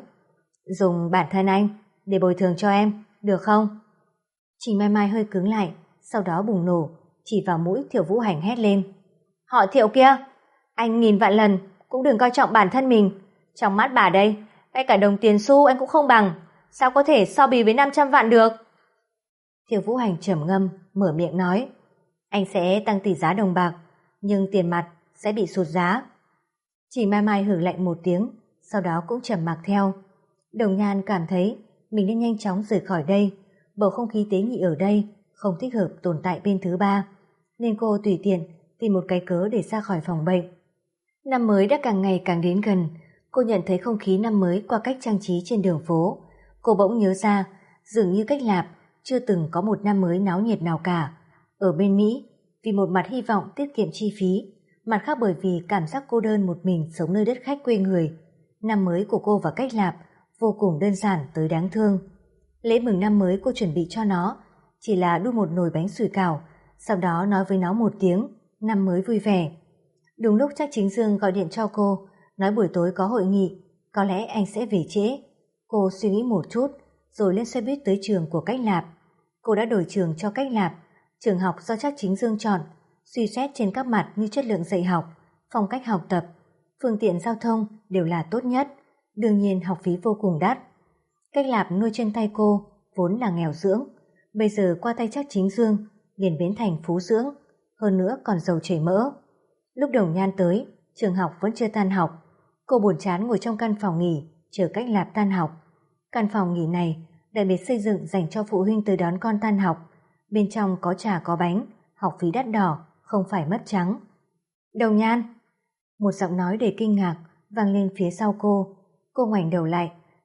Dùng bản thân anh để bồi thường cho em, được không? Trình Mai Mai hơi cứng lại, sau đó bùng nổ, chỉ vào mũi Thiệu Vũ Hành hét lên. Họ Thiệu kia, anh nghìn vạn lần cũng đừng coi trọng bản thân mình. Trong mắt bà đây, ngay cả đồng tiền xu anh cũng không bằng, sao có thể so bì với 500 vạn được? Thiệu Vũ Hành trầm ngâm, mở miệng nói. Anh sẽ tăng tỷ giá đồng bạc, nhưng tiền mặt sẽ bị sụt giá. Trình Mai Mai hử lạnh một tiếng, sau đó cũng trầm mặc theo. Đồng Nhan cảm thấy mình nên nhanh chóng rời khỏi đây, bầu không khí tế nhị ở đây không thích hợp tồn tại bên thứ ba, nên cô tùy tiện tìm một cái cớ để ra khỏi phòng bệnh. Năm mới đã càng ngày càng đến gần, cô nhận thấy không khí năm mới qua cách trang trí trên đường phố. Cô bỗng nhớ ra, dường như cách Lạp chưa từng có một năm mới náo nhiệt nào cả. Ở bên Mỹ, vì một mặt hy vọng tiết kiệm chi phí, mặt khác bởi vì cảm giác cô đơn một mình sống nơi đất khách quê người, năm mới của cô và cách Lạp vô cùng đơn giản tới đáng thương. Lễ mừng năm mới cô chuẩn bị cho nó chỉ là đun một nồi bánh sủi cảo, sau đó nói với nó một tiếng năm mới vui vẻ. Đúng lúc Trác Chính Dương gọi điện cho cô, nói buổi tối có hội nghị, có lẽ anh sẽ về trễ. Cô suy nghĩ một chút, rồi lên xe buýt tới trường của cách Lạp. Cô đã đổi trường cho cách Lạp, trường học do Trác Chính Dương chọn, suy xét trên các mặt như chất lượng dạy học, phong cách học tập, phương tiện giao thông đều là tốt nhất, đương nhiên học phí vô cùng đắt. Cách Lạp nuôi trên tay cô vốn là nghèo dưỡng, bây giờ qua tay Trác Chính Dương liền biến thành phú dưỡng, hơn nữa còn giàu chảy mỡ. Lúc Đồng Nhan tới, trường học vẫn chưa tan học, cô buồn chán ngồi trong căn phòng nghỉ chờ cách Lạp tan học. Căn phòng nghỉ này đặc biệt xây dựng dành cho phụ huynh tới đón con tan học, bên trong có trà có bánh, học phí đắt đỏ, không phải mất trắng. Đồng Nhan! Một giọng nói đầy kinh ngạc vang lên phía sau cô. Cô ngoảnh đầu lại,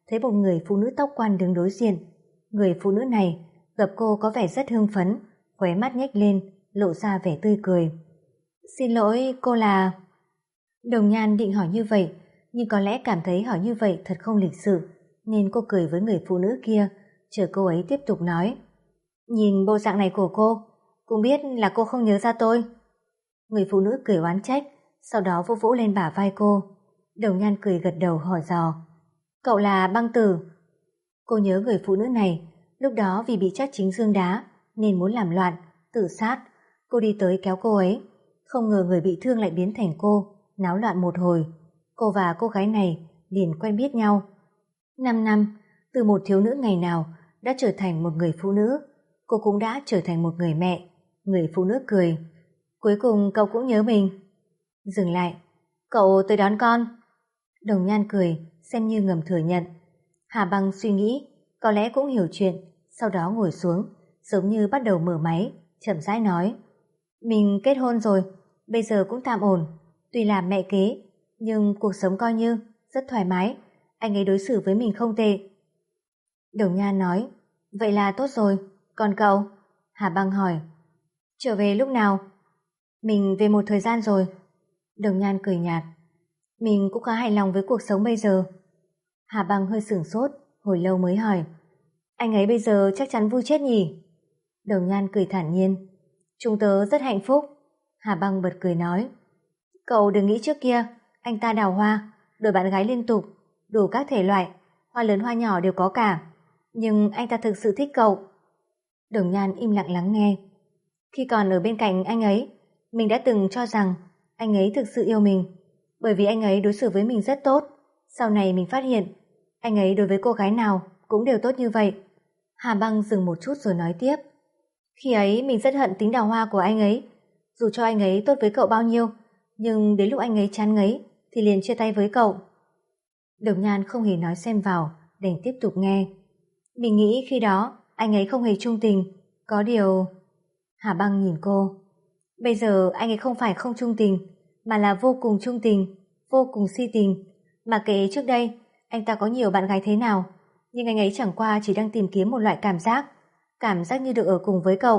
thấy một người phụ nữ tóc quan đứng đối diện. Người phụ nữ này gặp cô có vẻ rất hưng phấn, khóe mắt nhếch lên, lộ ra vẻ tươi cười. Xin lỗi, cô là... Đồng Nhan định hỏi như vậy, nhưng có lẽ cảm thấy hỏi như vậy thật không lịch sự, nên cô cười với người phụ nữ kia, chờ cô ấy tiếp tục nói. Nhìn bộ dạng này của cô, cũng biết là cô không nhớ ra tôi. Người phụ nữ cười oán trách, sau đó vỗ vỗ lên bả vai cô. Đồng Nhan cười gật đầu hỏi dò. Cậu là Băng Tử? Cô nhớ người phụ nữ này, lúc đó vì bị Trác Chính Dương đá nên muốn làm loạn, tự sát. Cô đi tới kéo cô ấy, không ngờ người bị thương lại biến thành cô, náo loạn một hồi. Cô và cô gái này liền quen biết nhau. 5 năm, từ một thiếu nữ ngày nào đã trở thành một người phụ nữ, cô cũng đã trở thành một người mẹ. Người phụ nữ cười. Cuối cùng cậu cũng nhớ mình. Dừng lại. Cậu tới đón con. Đồng Nhan cười, xem như ngầm thừa nhận. Hà Băng suy nghĩ, có lẽ cũng hiểu chuyện, sau đó ngồi xuống, giống như bắt đầu mở máy, chậm rãi nói. Mình kết hôn rồi, bây giờ cũng tạm ổn, tuy là mẹ kế, nhưng cuộc sống coi như rất thoải mái, anh ấy đối xử với mình không tệ. Đồng Nhan nói, vậy là tốt rồi, còn cậu? Hà Băng hỏi, trở về lúc nào? Mình về một thời gian rồi. Đồng Nhan cười nhạt, mình cũng khá hài lòng với cuộc sống bây giờ. Hà Băng hơi sửng sốt, hồi lâu mới hỏi, anh ấy bây giờ chắc chắn vui chết nhỉ? Đồng Nhan cười thản nhiên, chúng tớ rất hạnh phúc. Hà Băng bật cười nói, cậu đừng nghĩ trước kia anh ta đào hoa, đổi bạn gái liên tục, đủ các thể loại, hoa lớn hoa nhỏ đều có cả, nhưng anh ta thực sự thích cậu. Đồng Nhan im lặng lắng nghe. Khi còn ở bên cạnh anh ấy, mình đã từng cho rằng anh ấy thực sự yêu mình, bởi vì anh ấy đối xử với mình rất tốt. Sau này mình phát hiện anh ấy đối với cô gái nào cũng đều tốt như vậy. Hà Băng dừng một chút rồi nói tiếp, khi ấy mình rất hận tính đào hoa của anh ấy, dù cho anh ấy tốt với cậu bao nhiêu, nhưng đến lúc anh ấy chán ngấy thì liền chia tay với cậu. Đồng Nhan không hề nói xen vào, đành tiếp tục nghe. Mình nghĩ khi đó anh ấy không hề trung tình, có điều... Hà Băng nhìn cô. Bây giờ anh ấy không phải không trung tình, mà là vô cùng trung tình, vô cùng si tình. Mà kể trước đây anh ta có nhiều bạn gái thế nào, nhưng anh ấy chẳng qua chỉ đang tìm kiếm một loại cảm giác như được ở cùng với cậu.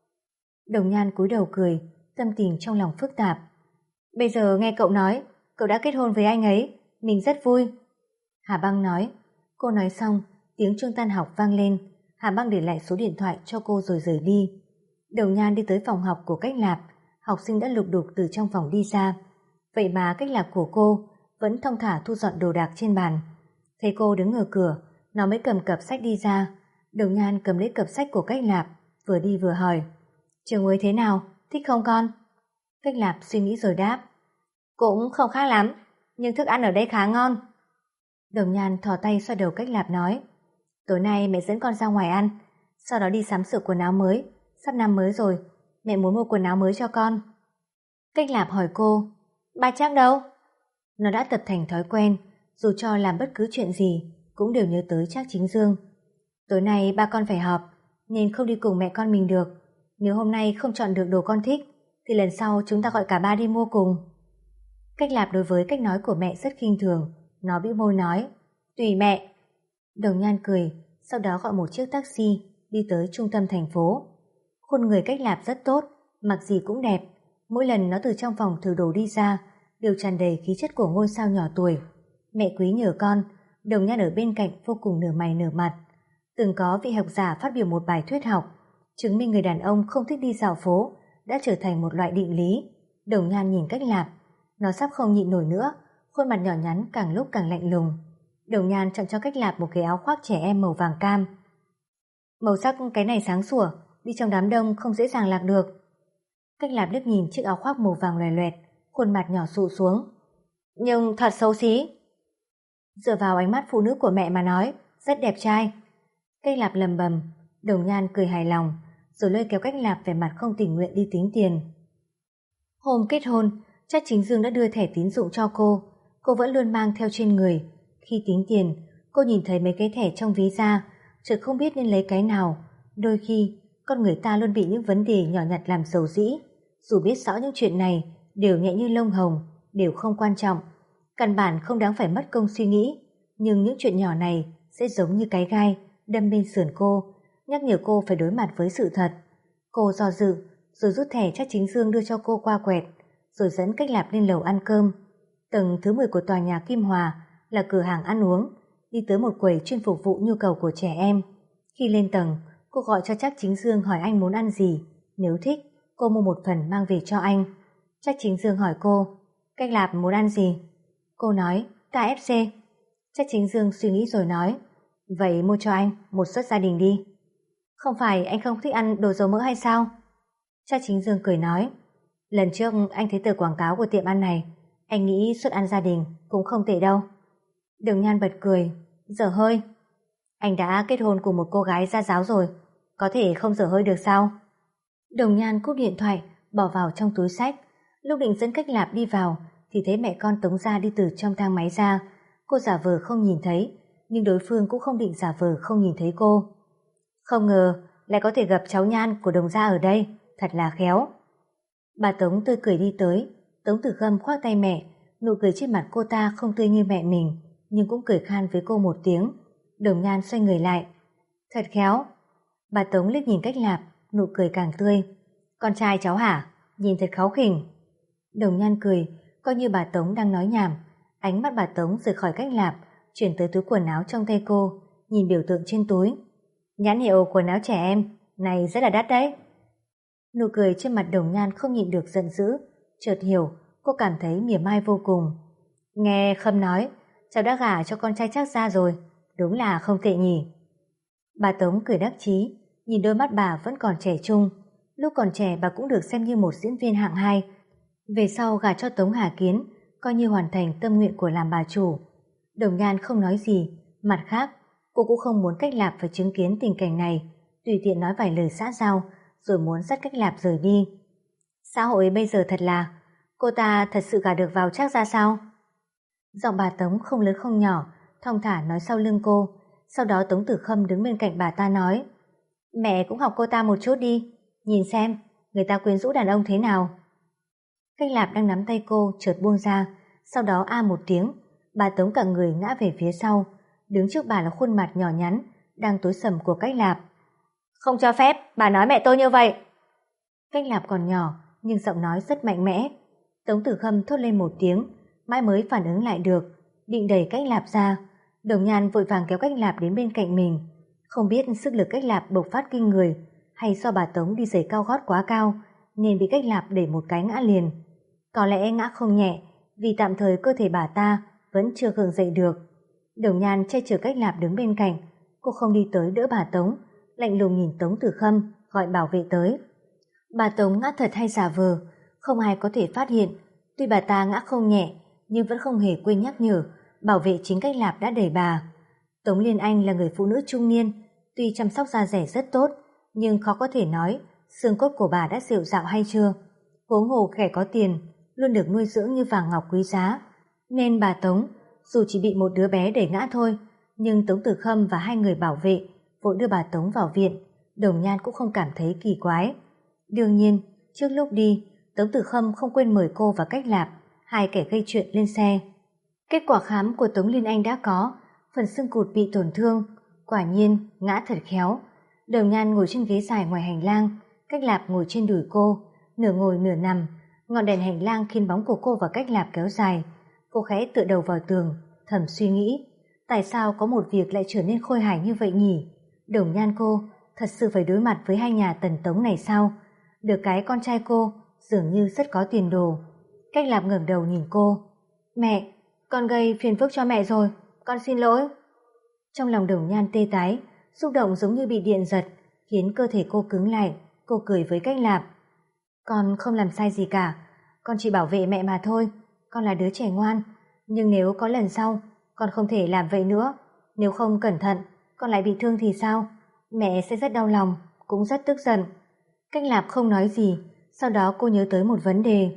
Đồng Nhan cúi đầu cười, tâm tình trong lòng phức tạp. Bây giờ nghe cậu nói cậu đã kết hôn với anh ấy, mình rất vui. Hà Băng nói. Cô nói xong, tiếng chuông tan học vang lên. Hà Băng để lại số điện thoại cho cô rồi rời đi. Đồng Nhan đi tới phòng học của Cách Lạp. Học sinh đã lục đục từ trong phòng đi ra. Vậy mà Cách Lạp của cô vẫn thong thả thu dọn đồ đạc trên bàn. Thấy cô đứng ở cửa, nó mới cầm cặp sách đi ra. Đồng Nhan cầm lấy cặp sách của Cách Lạp, vừa đi vừa hỏi, trường mới thế nào, thích không con? Cách Lạp suy nghĩ rồi đáp, cũng không khác lắm, nhưng thức ăn ở đây khá ngon. Đồng Nhan thò tay xoa đầu Cách Lạp nói, tối nay mẹ dẫn con ra ngoài ăn, sau đó đi sắm sửa quần áo mới, sắp năm mới rồi, mẹ muốn mua quần áo mới cho con. Cách Lạp hỏi cô, ba Trác đâu? Nó đã tập thành thói quen, dù cho làm bất cứ chuyện gì cũng đều nhớ tới Trác Chính Dương. Tối nay ba con phải họp, nên không đi cùng mẹ con mình được. Nếu hôm nay không chọn được đồ con thích, thì lần sau chúng ta gọi cả ba đi mua cùng. Cách Lạp đối với cách nói của mẹ rất khinh thường, nó bĩu môi nói, tùy mẹ. Đồng Nhan cười, sau đó gọi một chiếc taxi đi tới trung tâm thành phố. Khuôn người Cách Lạp rất tốt, mặc gì cũng đẹp. Mỗi lần nó từ trong phòng thử đồ đi ra, đều tràn đầy khí chất của ngôi sao nhỏ tuổi. Mẹ quý nhờ con, Đồng Nhan ở bên cạnh vô cùng nở mày nở mặt. Từng có vị học giả phát biểu một bài thuyết học, chứng minh người đàn ông không thích đi dạo phố đã trở thành một loại định lý. Đồng Nhan nhìn Cách Lạp, nó sắp không nhịn nổi nữa, khuôn mặt nhỏ nhắn càng lúc càng lạnh lùng. Đồng Nhan chọn cho Cách Lạp một cái áo khoác trẻ em màu vàng cam. Màu sắc cái này sáng sủa, đi trong đám đông không dễ dàng lạc được. Cách Lạp liếc nhìn chiếc áo khoác màu vàng loè loẹt, khuôn mặt nhỏ sụ xuống. Nhưng thật xấu xí. Dựa vào ánh mắt phụ nữ của mẹ mà nói, rất đẹp trai. Cách Lạp lầm bầm. Đồng Nhan cười hài lòng, rồi lôi kéo Cách Lạp vẻ mặt không tình nguyện đi tính tiền. Hôm kết hôn, Trác Chính Dương đã đưa thẻ tín dụng cho cô vẫn luôn mang theo trên người. Khi tính tiền, cô nhìn thấy mấy cái thẻ trong ví ra, chợt không biết nên lấy cái nào. Đôi khi, con người ta luôn bị những vấn đề nhỏ nhặt làm dầu dĩ. Dù biết rõ những chuyện này đều nhẹ như lông hồng, đều không quan trọng, căn bản không đáng phải mất công suy nghĩ. nhưng những chuyện nhỏ này sẽ giống như cái gai đâm bên sườn cô, nhắc nhở cô phải đối mặt với sự thật. Cô do dự, rồi rút thẻ Trác Chính Dương đưa cho cô qua quẹt, rồi dẫn Cách Lạp lên lầu ăn cơm. Tầng thứ 10 của tòa nhà Kim Hòa là cửa hàng ăn uống, đi tới một quầy chuyên phục vụ nhu cầu của trẻ em. Khi lên tầng, cô gọi cho Trác Chính Dương hỏi anh muốn ăn gì. Nếu thích, cô mua một phần mang về cho anh. Trác Chính Dương hỏi cô, Cách Lạp muốn ăn gì? Cô nói, KFC. Trác Chính Dương suy nghĩ rồi nói, vậy mua cho anh một suất gia đình đi. Không phải anh không thích ăn đồ dầu mỡ hay sao? Trác Chính Dương cười nói, lần trước anh thấy tờ quảng cáo của tiệm ăn này, anh nghĩ suất ăn gia đình cũng không tệ đâu. Đường Nhan bật cười, dở hơi. Anh đã kết hôn cùng một cô gái gia giáo rồi, có thể không dở hơi được sao? Đồng Nhan cúp điện thoại, bỏ vào trong túi xách. Lúc định dẫn Cách Lạp đi vào thì thấy mẹ con Tống Gia đi từ trong thang máy ra. Cô giả vờ không nhìn thấy, nhưng đối phương cũng không định giả vờ không nhìn thấy cô. Không ngờ lại có thể gặp cháu Nhan của Đồng Gia ở đây, thật là khéo. Bà Tống tươi cười đi tới. Tống Tử Khâm khoác tay mẹ, nụ cười trên mặt cô ta không tươi như mẹ mình, nhưng cũng cười khan với cô một tiếng. Đồng Nhan xoay người lại. Thật khéo. Bà Tống liếc nhìn Cách Lạp, nụ cười càng tươi. Con trai cháu hả? Nhìn thật kháu khỉnh. Đồng Nhan cười, coi như bà Tống đang nói nhảm. Ánh mắt bà Tống rời khỏi Cách Lạp, chuyển tới túi quần áo trong tay cô, nhìn biểu tượng trên túi. Nhãn hiệu quần áo trẻ em, này rất là đắt đấy. Nụ cười trên mặt Đồng Nhan không nhịn được giận dữ, chợt hiểu, cô cảm thấy mỉa mai vô cùng. Nghe Khâm nói, cháu đã gả cho con trai Trác gia rồi, đúng là không tệ nhỉ. Bà Tống cười đắc chí, nhìn đôi mắt bà vẫn còn trẻ trung. Lúc còn trẻ bà cũng được xem như một diễn viên hạng 2. Về sau gả cho Tống Hà Kiến, coi như hoàn thành tâm nguyện của làm bà chủ. Đồng Nhan không nói gì, mặt khác, cô cũng không muốn Cách Lạp phải chứng kiến tình cảnh này, tùy tiện nói vài lời xã giao, rồi muốn dắt Cách Lạp rời đi. Xã hội bây giờ thật là, cô ta thật sự gả được vào Trác gia sao? Giọng bà Tống không lớn không nhỏ, thong thả nói sau lưng cô. Sau đó Tống Tử Khâm đứng bên cạnh bà ta nói, mẹ cũng học cô ta một chút đi, nhìn xem người ta quyến rũ đàn ông thế nào. Cách Lạp đang nắm tay cô chợt buông ra, sau đó a một tiếng, bà Tống cả người ngã về phía sau. Đứng trước bà là khuôn mặt nhỏ nhắn đang tối sầm của Cách Lạp. Không cho phép bà nói mẹ tôi như vậy. Cách Lạp còn nhỏ nhưng giọng nói rất mạnh mẽ. Tống Tử Khâm thốt lên một tiếng, mãi mới phản ứng lại được, định đẩy Cách Lạp ra. Đồng Nhan vội vàng kéo Cách Lạp đến bên cạnh mình. Không biết sức lực Cách Lạp bộc phát kinh người, hay do bà Tống đi giày cao gót quá cao nên bị Cách Lạp đẩy một cái ngã liền. Có lẽ ngã không nhẹ, vì tạm thời cơ thể bà ta vẫn chưa gượng dậy được. Đồng Nhan che chở Cách Lạp đứng bên cạnh. Cô không đi tới đỡ bà Tống, lạnh lùng nhìn Tống Tử Khâm gọi bảo vệ tới. Bà Tống ngã thật hay giả vờ, không ai có thể phát hiện. Tuy bà ta ngã không nhẹ, nhưng vẫn không hề quên nhắc nhở bảo vệ chính Cách Lạp đã đẩy bà. Tống Liên Anh là người phụ nữ trung niên, tuy chăm sóc da dẻ rất tốt, nhưng khó có thể nói xương cốt của bà đã rệu rạo hay chưa. Huống hồ kẻ có tiền luôn được nuôi dưỡng như vàng ngọc quý giá, nên bà Tống dù chỉ bị một đứa bé đẩy ngã thôi, nhưng Tống Tử Khâm và hai người bảo vệ vội đưa bà Tống vào viện. Đồng Nhan cũng không cảm thấy kỳ quái. Đương nhiên, trước lúc đi, Tống Tử Khâm không quên mời cô và Cách Lạp, hai kẻ gây chuyện, lên xe. Kết quả khám của Tống Liên Anh đã có, phần xương cụt bị tổn thương, quả nhiên ngã thật khéo. Đồng Nhan ngồi trên ghế dài ngoài hành lang, Cách Lạp ngồi trên đùi cô, nửa ngồi nửa nằm. Ngọn đèn hành lang khiến bóng của cô và Cách Lạp kéo dài. Cô khẽ tựa đầu vào tường, thầm suy nghĩ, tại sao có một việc lại trở nên khôi hài như vậy nhỉ? Đồng Nhan cô thật sự phải đối mặt với hai nhà Tần Tống này sao? Được cái con trai cô dường như rất có tiền đồ. Cách Lạp ngẩng đầu nhìn cô. Mẹ, con gây phiền phức cho mẹ rồi, con xin lỗi. Trong lòng Đồng Nhan tê tái, xúc động giống như bị điện giật, khiến cơ thể cô cứng lại. Cô cười với Cách Lạp. Con không làm sai gì cả, con chỉ bảo vệ mẹ mà thôi. Con là đứa trẻ ngoan, nhưng nếu có lần sau con không thể làm vậy nữa, nếu không cẩn thận con lại bị thương thì sao? Mẹ sẽ rất đau lòng, cũng rất tức giận. Cách Lạp không nói gì, sau đó cô nhớ tới một vấn đề.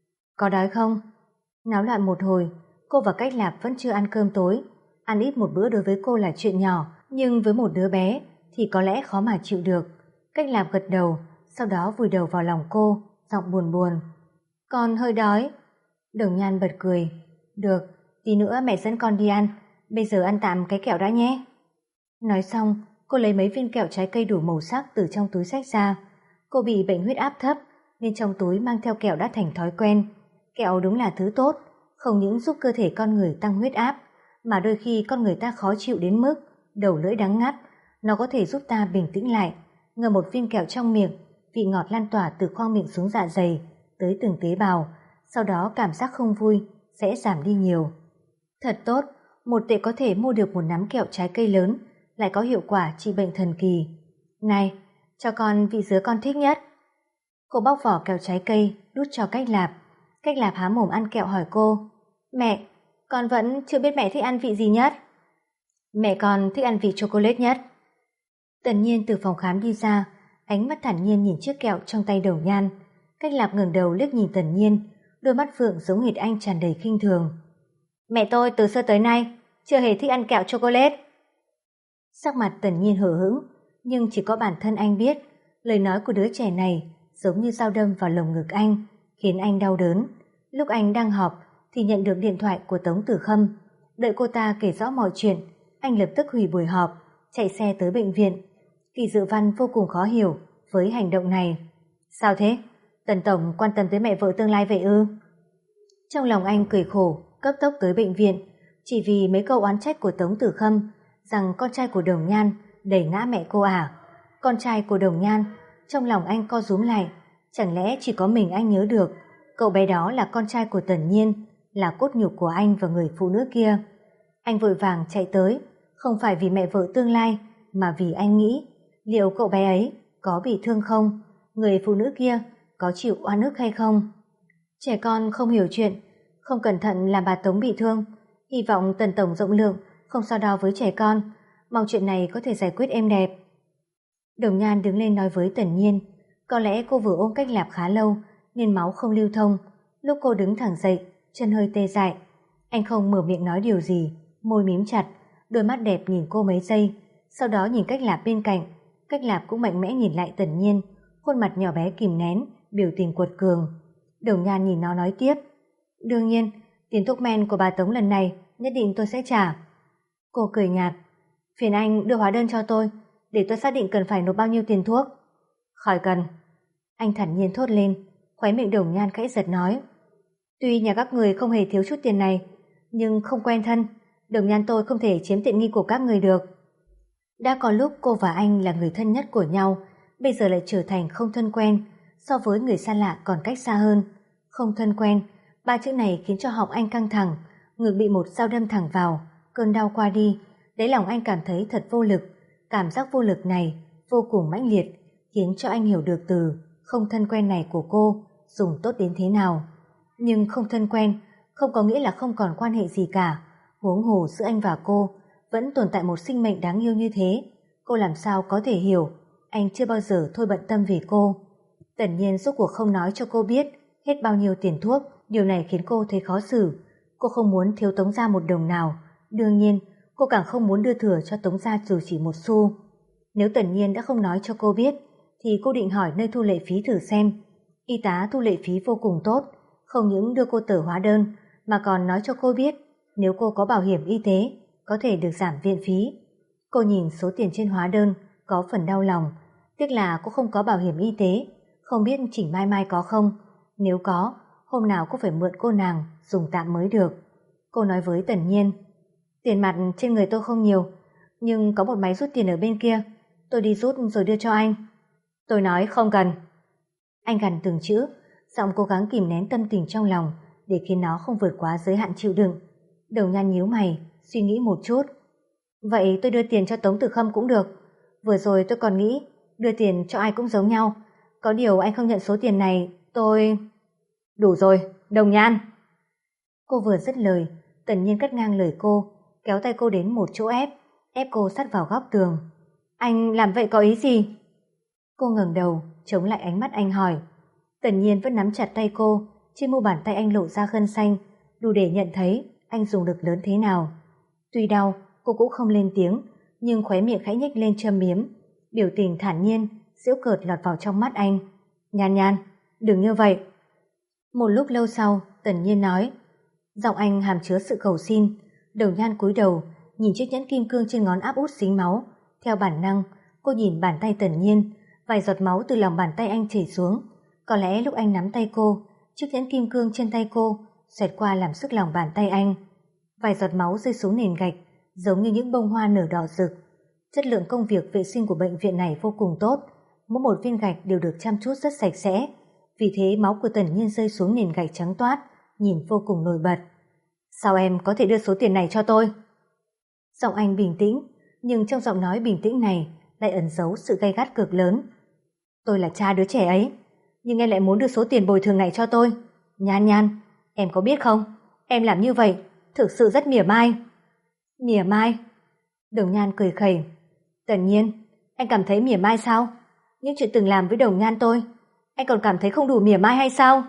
Có đói không? Náo loạn một hồi, cô và Cách Lạp vẫn chưa ăn cơm tối. Ăn ít một bữa đối với cô là chuyện nhỏ, nhưng với một đứa bé thì có lẽ khó mà chịu được. Cách Lạp gật đầu, sau đó vùi đầu vào lòng cô, giọng buồn buồn. Con hơi đói. Đồng Nhan bật cười. Được, tí nữa mẹ dẫn con đi ăn. bây giờ ăn tạm cái kẹo đã nhé. Nói xong, cô lấy mấy viên kẹo trái cây đủ màu sắc từ trong túi xách ra. Cô bị bệnh huyết áp thấp nên trong túi mang theo kẹo đã thành thói quen. Kẹo đúng là thứ tốt, không những giúp cơ thể con người tăng huyết áp, mà đôi khi con người ta khó chịu đến mức đầu lưỡi đắng ngắt, nó có thể giúp ta bình tĩnh lại. Ngậm một viên kẹo trong miệng, vị ngọt lan tỏa từ khoang miệng xuống dạ dày tới từng tế bào, sau đó cảm giác không vui sẽ giảm đi nhiều. Thật tốt, một tệ có thể mua được một nắm kẹo trái cây lớn, lại có hiệu quả trị bệnh thần kỳ. Này, cho con vị dứa con thích nhất. Cô bóc vỏ kẹo trái cây, đút cho Cách Lạp. Cách Lạp há mồm ăn kẹo hỏi cô, mẹ, con vẫn chưa biết mẹ thích ăn vị gì nhất. Mẹ con thích ăn vị chocolate nhất. Tần Nhiên từ phòng khám đi ra, ánh mắt thản nhiên nhìn chiếc kẹo trong tay Đồng Nhan. Cách Lạp ngẩng đầu liếc nhìn Tần Nhiên, đôi mắt phượng giống hệt anh tràn đầy khinh thường. Mẹ tôi từ xưa tới nay chưa hề thích ăn kẹo chocolate. Sắc mặt Tần Nhiên hờ hững, nhưng chỉ có bản thân anh biết, lời nói của đứa trẻ này giống như dao đâm vào lồng ngực anh, khiến anh đau đớn. Lúc anh đang họp thì nhận được điện thoại của Tống Tử Khâm. Đợi cô ta kể rõ mọi chuyện, anh lập tức hủy buổi họp, chạy xe tới bệnh viện. Kỳ Dự Văn vô cùng khó hiểu với hành động này. Sao thế? Tần tổng quan tâm tới mẹ vợ tương lai vậy ư? Trong lòng anh cười khổ, cấp tốc tới bệnh viện, chỉ vì mấy câu oán trách của Tống Tử Khâm rằng con trai của Đồng Nhan đẩy ngã mẹ cô à. Con trai của Đồng Nhan, trong lòng anh co rúm lại, chẳng lẽ chỉ có mình anh nhớ được cậu bé đó là con trai của Tần Nhiên, là cốt nhục của anh và người phụ nữ kia. Anh vội vàng chạy tới, không phải vì mẹ vợ tương lai, mà vì anh nghĩ liệu cậu bé ấy có bị thương không, người phụ nữ kia có chịu oan ức hay không. Trẻ con không hiểu chuyện, không cẩn thận làm bà Tống bị thương. Hy vọng Tần tổng rộng lượng, không so đo với trẻ con, mong chuyện này có thể giải quyết êm đẹp. Đồng Nhan đứng lên nói với Tần Nhiên, có lẽ cô vừa ôm Cách Lạp khá lâu nên máu không lưu thông. Lúc cô đứng thẳng dậy, chân hơi tê dại. Anh không mở miệng nói điều gì, môi mím chặt, đôi mắt đẹp nhìn cô mấy giây, sau đó nhìn Cách Lạp bên cạnh. Cách Lạp cũng mạnh mẽ nhìn lại Tần Nhiên, khuôn mặt nhỏ bé kìm nén, biểu tình quật cường. Đồng Nhan nhìn nó nói tiếp, đương nhiên, tiền thuốc men của bà Tống lần này nhất định tôi sẽ trả. Cô cười nhạt, phiền anh đưa hóa đơn cho tôi, để tôi xác định cần phải nộp bao nhiêu tiền thuốc. Khỏi cần. Anh thản nhiên thốt lên, khóe miệng Đồng Nhan khẽ giật nói, tuy nhà các người không hề thiếu chút tiền này, nhưng không quen thân, Đồng Nhan tôi không thể chiếm tiện nghi của các người được. Đã có lúc cô và anh là người thân nhất của nhau, bây giờ lại trở thành không thân quen, so với người xa lạ còn cách xa hơn. Không thân quen, ba chữ này khiến cho họng anh căng thẳng, ngực bị một dao đâm thẳng vào, cơn đau qua đi, đáy lòng anh cảm thấy thật vô lực. Cảm giác vô lực này vô cùng mãnh liệt, khiến cho anh hiểu được từ không thân quen này của cô dùng tốt đến thế nào. Nhưng không thân quen không có nghĩa là không còn quan hệ gì cả, huống hồ giữa anh và cô vẫn tồn tại một sinh mệnh đáng yêu như thế. Cô làm sao có thể hiểu anh chưa bao giờ thôi bận tâm vì cô. Tần Nhiên rốt cuộc không nói cho cô biết hết bao nhiêu tiền thuốc, điều này khiến cô thấy khó xử. Cô không muốn thiếu Tống gia một đồng nào, đương nhiên cô càng không muốn đưa thừa cho Tống gia dù chỉ một xu. Nếu Tần Nhiên đã không nói cho cô biết thì cô định hỏi nơi thu lệ phí thử xem. Y tá thu lệ phí vô cùng tốt, không những đưa cô tờ hóa đơn mà còn nói cho cô biết nếu cô có bảo hiểm y tế có thể được giảm viện phí. Cô nhìn số tiền trên hóa đơn có phần đau lòng, tiếc là cô không có bảo hiểm y tế, không biết Chỉnh Mai Mai có không. Nếu có, hôm nào cô phải mượn cô nàng dùng tạm mới được. Cô nói với Tần Nhiên, tiền mặt trên người tôi không nhiều, nhưng có một máy rút tiền ở bên kia, tôi đi rút rồi đưa cho anh. Tôi nói không cần. Anh gằn từng chữ, giọng cố gắng kìm nén tâm tình trong lòng để khiến nó không vượt quá giới hạn chịu đựng. Đồng Nhan nhíu mày, suy nghĩ một chút. Vậy tôi đưa tiền cho Tống Tử Khâm cũng được. Vừa rồi tôi còn nghĩ đưa tiền cho ai cũng giống nhau. Có điều anh không nhận số tiền này, tôi... Đủ rồi, Đồng Nhan. Cô vừa dứt lời, Tần Nhiên cắt ngang lời cô, kéo tay cô đến một chỗ ép cô sát vào góc tường. Anh làm vậy có ý gì? Cô ngẩng đầu, chống lại ánh mắt anh hỏi. Tần Nhiên vẫn nắm chặt tay cô, trên mu bàn tay anh lộ ra gân xanh, đủ để nhận thấy anh dùng lực lớn thế nào. Tuy đau, cô cũng không lên tiếng, nhưng khóe miệng khẽ nhếch lên châm biếm, biểu tình thản nhiên, giễu cợt lọt vào trong mắt anh. Nhan Nhan, đừng như vậy. Một lúc lâu sau, Tần Nhiên nói, giọng anh hàm chứa sự cầu xin. Đồng Nhan cúi đầu, nhìn chiếc nhẫn kim cương trên ngón áp út dính máu. Theo bản năng, cô nhìn bàn tay Tần Nhiên, vài giọt máu từ lòng bàn tay anh chảy xuống. Có lẽ lúc anh nắm tay cô, chiếc nhẫn kim cương trên tay cô xoẹt qua làm sức lòng bàn tay anh. Vài giọt máu rơi xuống nền gạch, giống như những bông hoa nở đỏ rực. Chất lượng công việc vệ sinh của bệnh viện này vô cùng tốt, mỗi một viên gạch đều được chăm chút rất sạch sẽ. Vì thế máu của Tần Nhiên rơi xuống nền gạch trắng toát, nhìn vô cùng nổi bật. Sao em có thể đưa số tiền này cho tôi? Giọng anh bình tĩnh, nhưng trong giọng nói bình tĩnh này lại ẩn giấu sự gay gắt cực lớn. Tôi là cha đứa trẻ ấy, nhưng em lại muốn đưa số tiền bồi thường này cho tôi. Nhan Nhan, em có biết không, em làm như vậy thực sự rất mỉa mai. Mỉa mai? Đồng Nhan cười khẩy. Tần Nhiên, anh cảm thấy mỉa mai sao? Những chuyện từng làm với Đồng Nhan tôi, anh còn cảm thấy không đủ mỉa mai hay sao?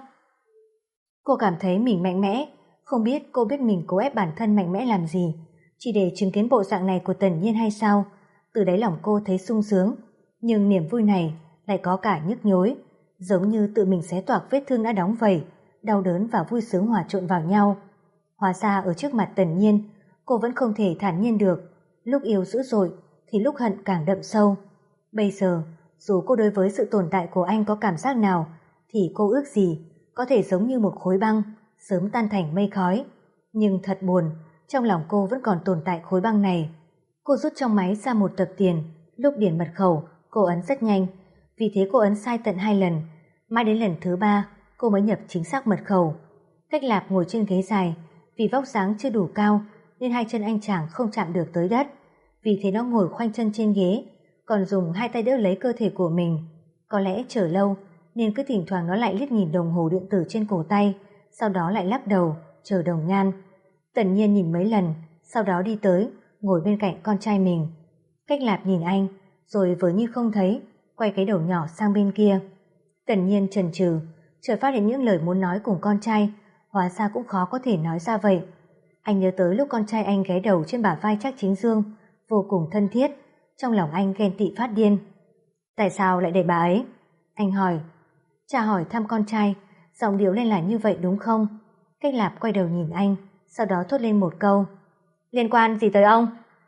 Cô cảm thấy mình mạnh mẽ, không biết cô biết mình cố ép bản thân mạnh mẽ làm gì, chỉ để chứng kiến bộ dạng này của Tần Nhiên hay sao? Từ đáy lòng cô thấy sung sướng, nhưng niềm vui này lại có cả nhức nhối, giống như tự mình xé toạc vết thương đã đóng vậy, đau đớn và vui sướng hòa trộn vào nhau. Hóa ra ở trước mặt Tần Nhiên, cô vẫn không thể thản nhiên được, lúc yêu dữ dội thì lúc hận càng đậm sâu. Bây giờ, dù cô đối với sự tồn tại của anh có cảm giác nào, thì cô ước gì có thể giống như một khối băng, sớm tan thành mây khói. Nhưng thật buồn, trong lòng cô vẫn còn tồn tại khối băng này. Cô rút trong máy ra một tập tiền, lúc điền mật khẩu, cô ấn rất nhanh, vì thế cô ấn sai tận 2 lần, mãi đến lần thứ 3 cô mới nhập chính xác mật khẩu. Cách Lạp ngồi trên ghế dài, vì vóc dáng chưa đủ cao nên 2 chân anh chàng không chạm được tới đất, vì thế nó ngồi khoanh chân trên ghế, còn dùng 2 tay đỡ lấy cơ thể của mình. Có lẽ chờ lâu nên cứ thỉnh thoảng nó lại liếc nhìn đồng hồ điện tử trên cổ tay, sau đó lại lắc đầu chờ Đồng Nhan. Tần Nhiên nhìn mấy lần, sau đó đi tới ngồi bên cạnh con trai mình. Cách Lạp nhìn anh rồi vờ như không thấy, quay cái đầu nhỏ sang bên kia. Tần Nhiên chần chừ, chợt phát hiện những lời muốn nói cùng con trai hóa ra cũng khó có thể nói ra vậy. Anh nhớ tới lúc con trai anh ghé đầu trên bả vai Trác Chính Dương, vô cùng thân thiết, trong lòng anh ghen tị phát điên. Tại sao lại để bà ấy? Anh hỏi. Cha hỏi thăm con trai, giọng điệu lên là như vậy đúng không? Cách Lạp quay đầu nhìn anh, sau đó thốt lên một câu. Liên quan gì tới ông?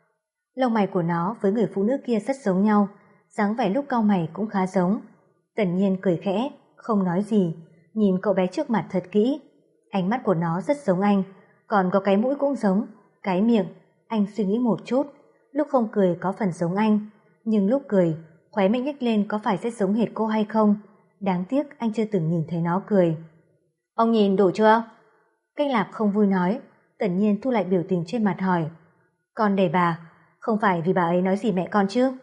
Lông mày của nó với người phụ nữ kia rất giống nhau, dáng vẻ lúc cau mày cũng khá giống. Tần Nhiên cười khẽ, không nói gì, nhìn cậu bé trước mặt thật kỹ. Ánh mắt của nó rất giống anh, còn có cái mũi cũng giống, cái miệng. Anh suy nghĩ một chút, lúc không cười có phần giống anh, nhưng lúc cười, khóe miệng nhếch lên có phải sẽ giống hệt cô hay không? Đáng tiếc anh chưa từng nhìn thấy nó cười. Ông nhìn đủ chưa? Cách Lạp không vui nói. Tần Nhiên thu lại biểu tình trên mặt hỏi. Con để bà, không phải vì bà ấy nói gì mẹ con chứ?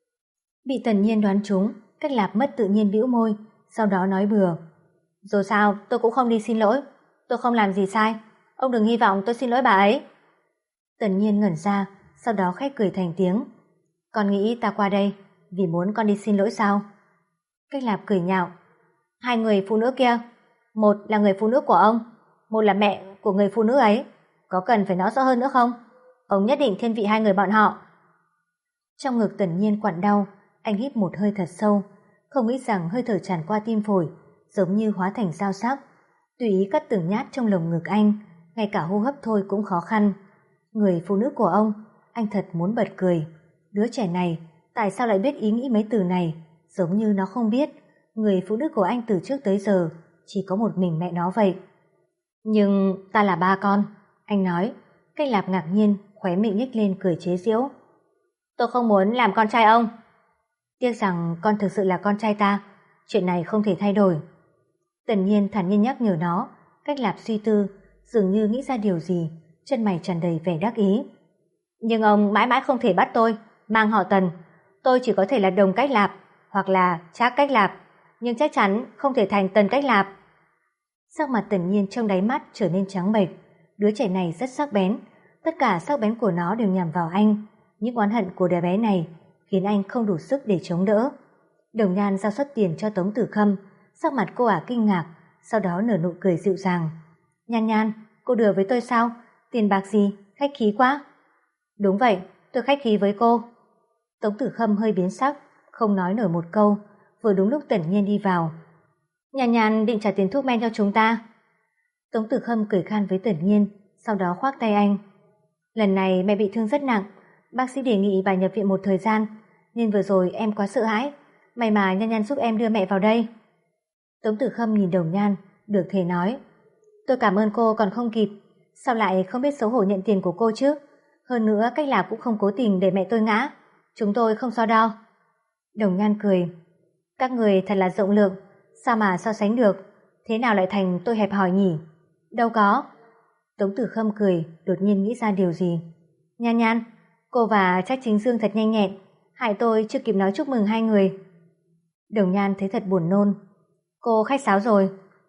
Bị Tần Nhiên đoán trúng, Cách Lạp mất tự nhiên bĩu môi, sau đó nói bừa. Dù sao tôi cũng không đi xin lỗi, tôi không làm gì sai, ông đừng hy vọng tôi xin lỗi bà ấy. Tần Nhiên ngẩn ra, sau đó khẽ cười thành tiếng. Con nghĩ ta qua đây vì muốn con đi xin lỗi sao? Cách Lạp cười nhạo. 2 người phụ nữ kia, một là người phụ nữ của ông, một là mẹ của người phụ nữ ấy, có cần phải nói rõ hơn nữa không? Ông nhất định thiên vị 2 người bọn họ. Trong ngực Tần Nhiên quặn đau, anh hít một hơi thật sâu, không nghĩ rằng hơi thở tràn qua tim phổi, giống như hóa thành dao sắc, tùy ý cắt từng nhát trong lồng ngực anh, ngay cả hô hấp thôi cũng khó khăn. Người phụ nữ của ông, anh thật muốn bật cười. Đứa trẻ này, tại sao lại biết ý nghĩ mấy từ này, giống như nó không biết, người phụ nữ của anh từ trước tới giờ chỉ có một mình mẹ nó vậy. Nhưng ta là ba con, anh nói. Cách Lạp ngạc nhiên, khóe miệng nhếch lên cười chế giễu. Tôi không muốn làm con trai ông. Tiếc rằng con thực sự là con trai ta, chuyện này không thể thay đổi. Tần Nhiên thản nhiên nhắc nhở nó. Cách Lạp suy tư, dường như nghĩ ra điều gì, chân mày tràn đầy vẻ đắc ý. Nhưng ông mãi mãi không thể bắt tôi mang họ Tần, tôi chỉ có thể là Đồng Cách Lạp hoặc là Trác Cách Lạp, nhưng chắc chắn không thể thành Tần Cách Lạp. Sắc mặt Tần Nhiên trong đáy mắt trở nên trắng bệch. Đứa trẻ này rất sắc bén, tất cả sắc bén của nó đều nhằm vào anh. Những oán hận của đứa bé này khiến anh không đủ sức để chống đỡ. Đồng Nhan giao suất tiền cho Tống Tử Khâm, sắc mặt cô ả kinh ngạc, sau đó nở nụ cười dịu dàng. Nhan Nhan, cô đùa với tôi sao? Tiền bạc gì? Khách khí quá. Đúng vậy, tôi khách khí với cô. Tống Tử Khâm hơi biến sắc, không nói nổi một câu, vừa đúng lúc Tần Nhiên đi vào. Nhan Nhan định trả tiền thuốc men cho chúng ta. Tống Tử Khâm cười khan với Tần Nhiên, sau đó khoác tay anh. Lần này mẹ bị thương rất nặng, bác sĩ đề nghị bà nhập viện một thời gian, nên vừa rồi em quá sợ hãi, may mà Nhan Nhan giúp em đưa mẹ vào đây. Tống Tử Khâm nhìn Đồng Nhan, được thể nói, tôi cảm ơn cô còn không kịp, sao lại không biết xấu hổ nhận tiền của cô chứ? Hơn nữa cách làm cũng không cố tình để mẹ tôi ngã, chúng tôi không so đo. Đồng Nhan cười, các người thật là rộng lượng, sao mà so sánh được, thế nào lại thành tôi hẹp hòi nhỉ? Đâu có. Tống Tử Khâm cười, đột nhiên nghĩ ra điều gì. Nhan Nhan, cô và Trác Chính Dương thật nhanh nhẹn, hại tôi chưa kịp nói chúc mừng hai người. Đồng Nhan thấy thật buồn nôn. Cô khách sáo rồi.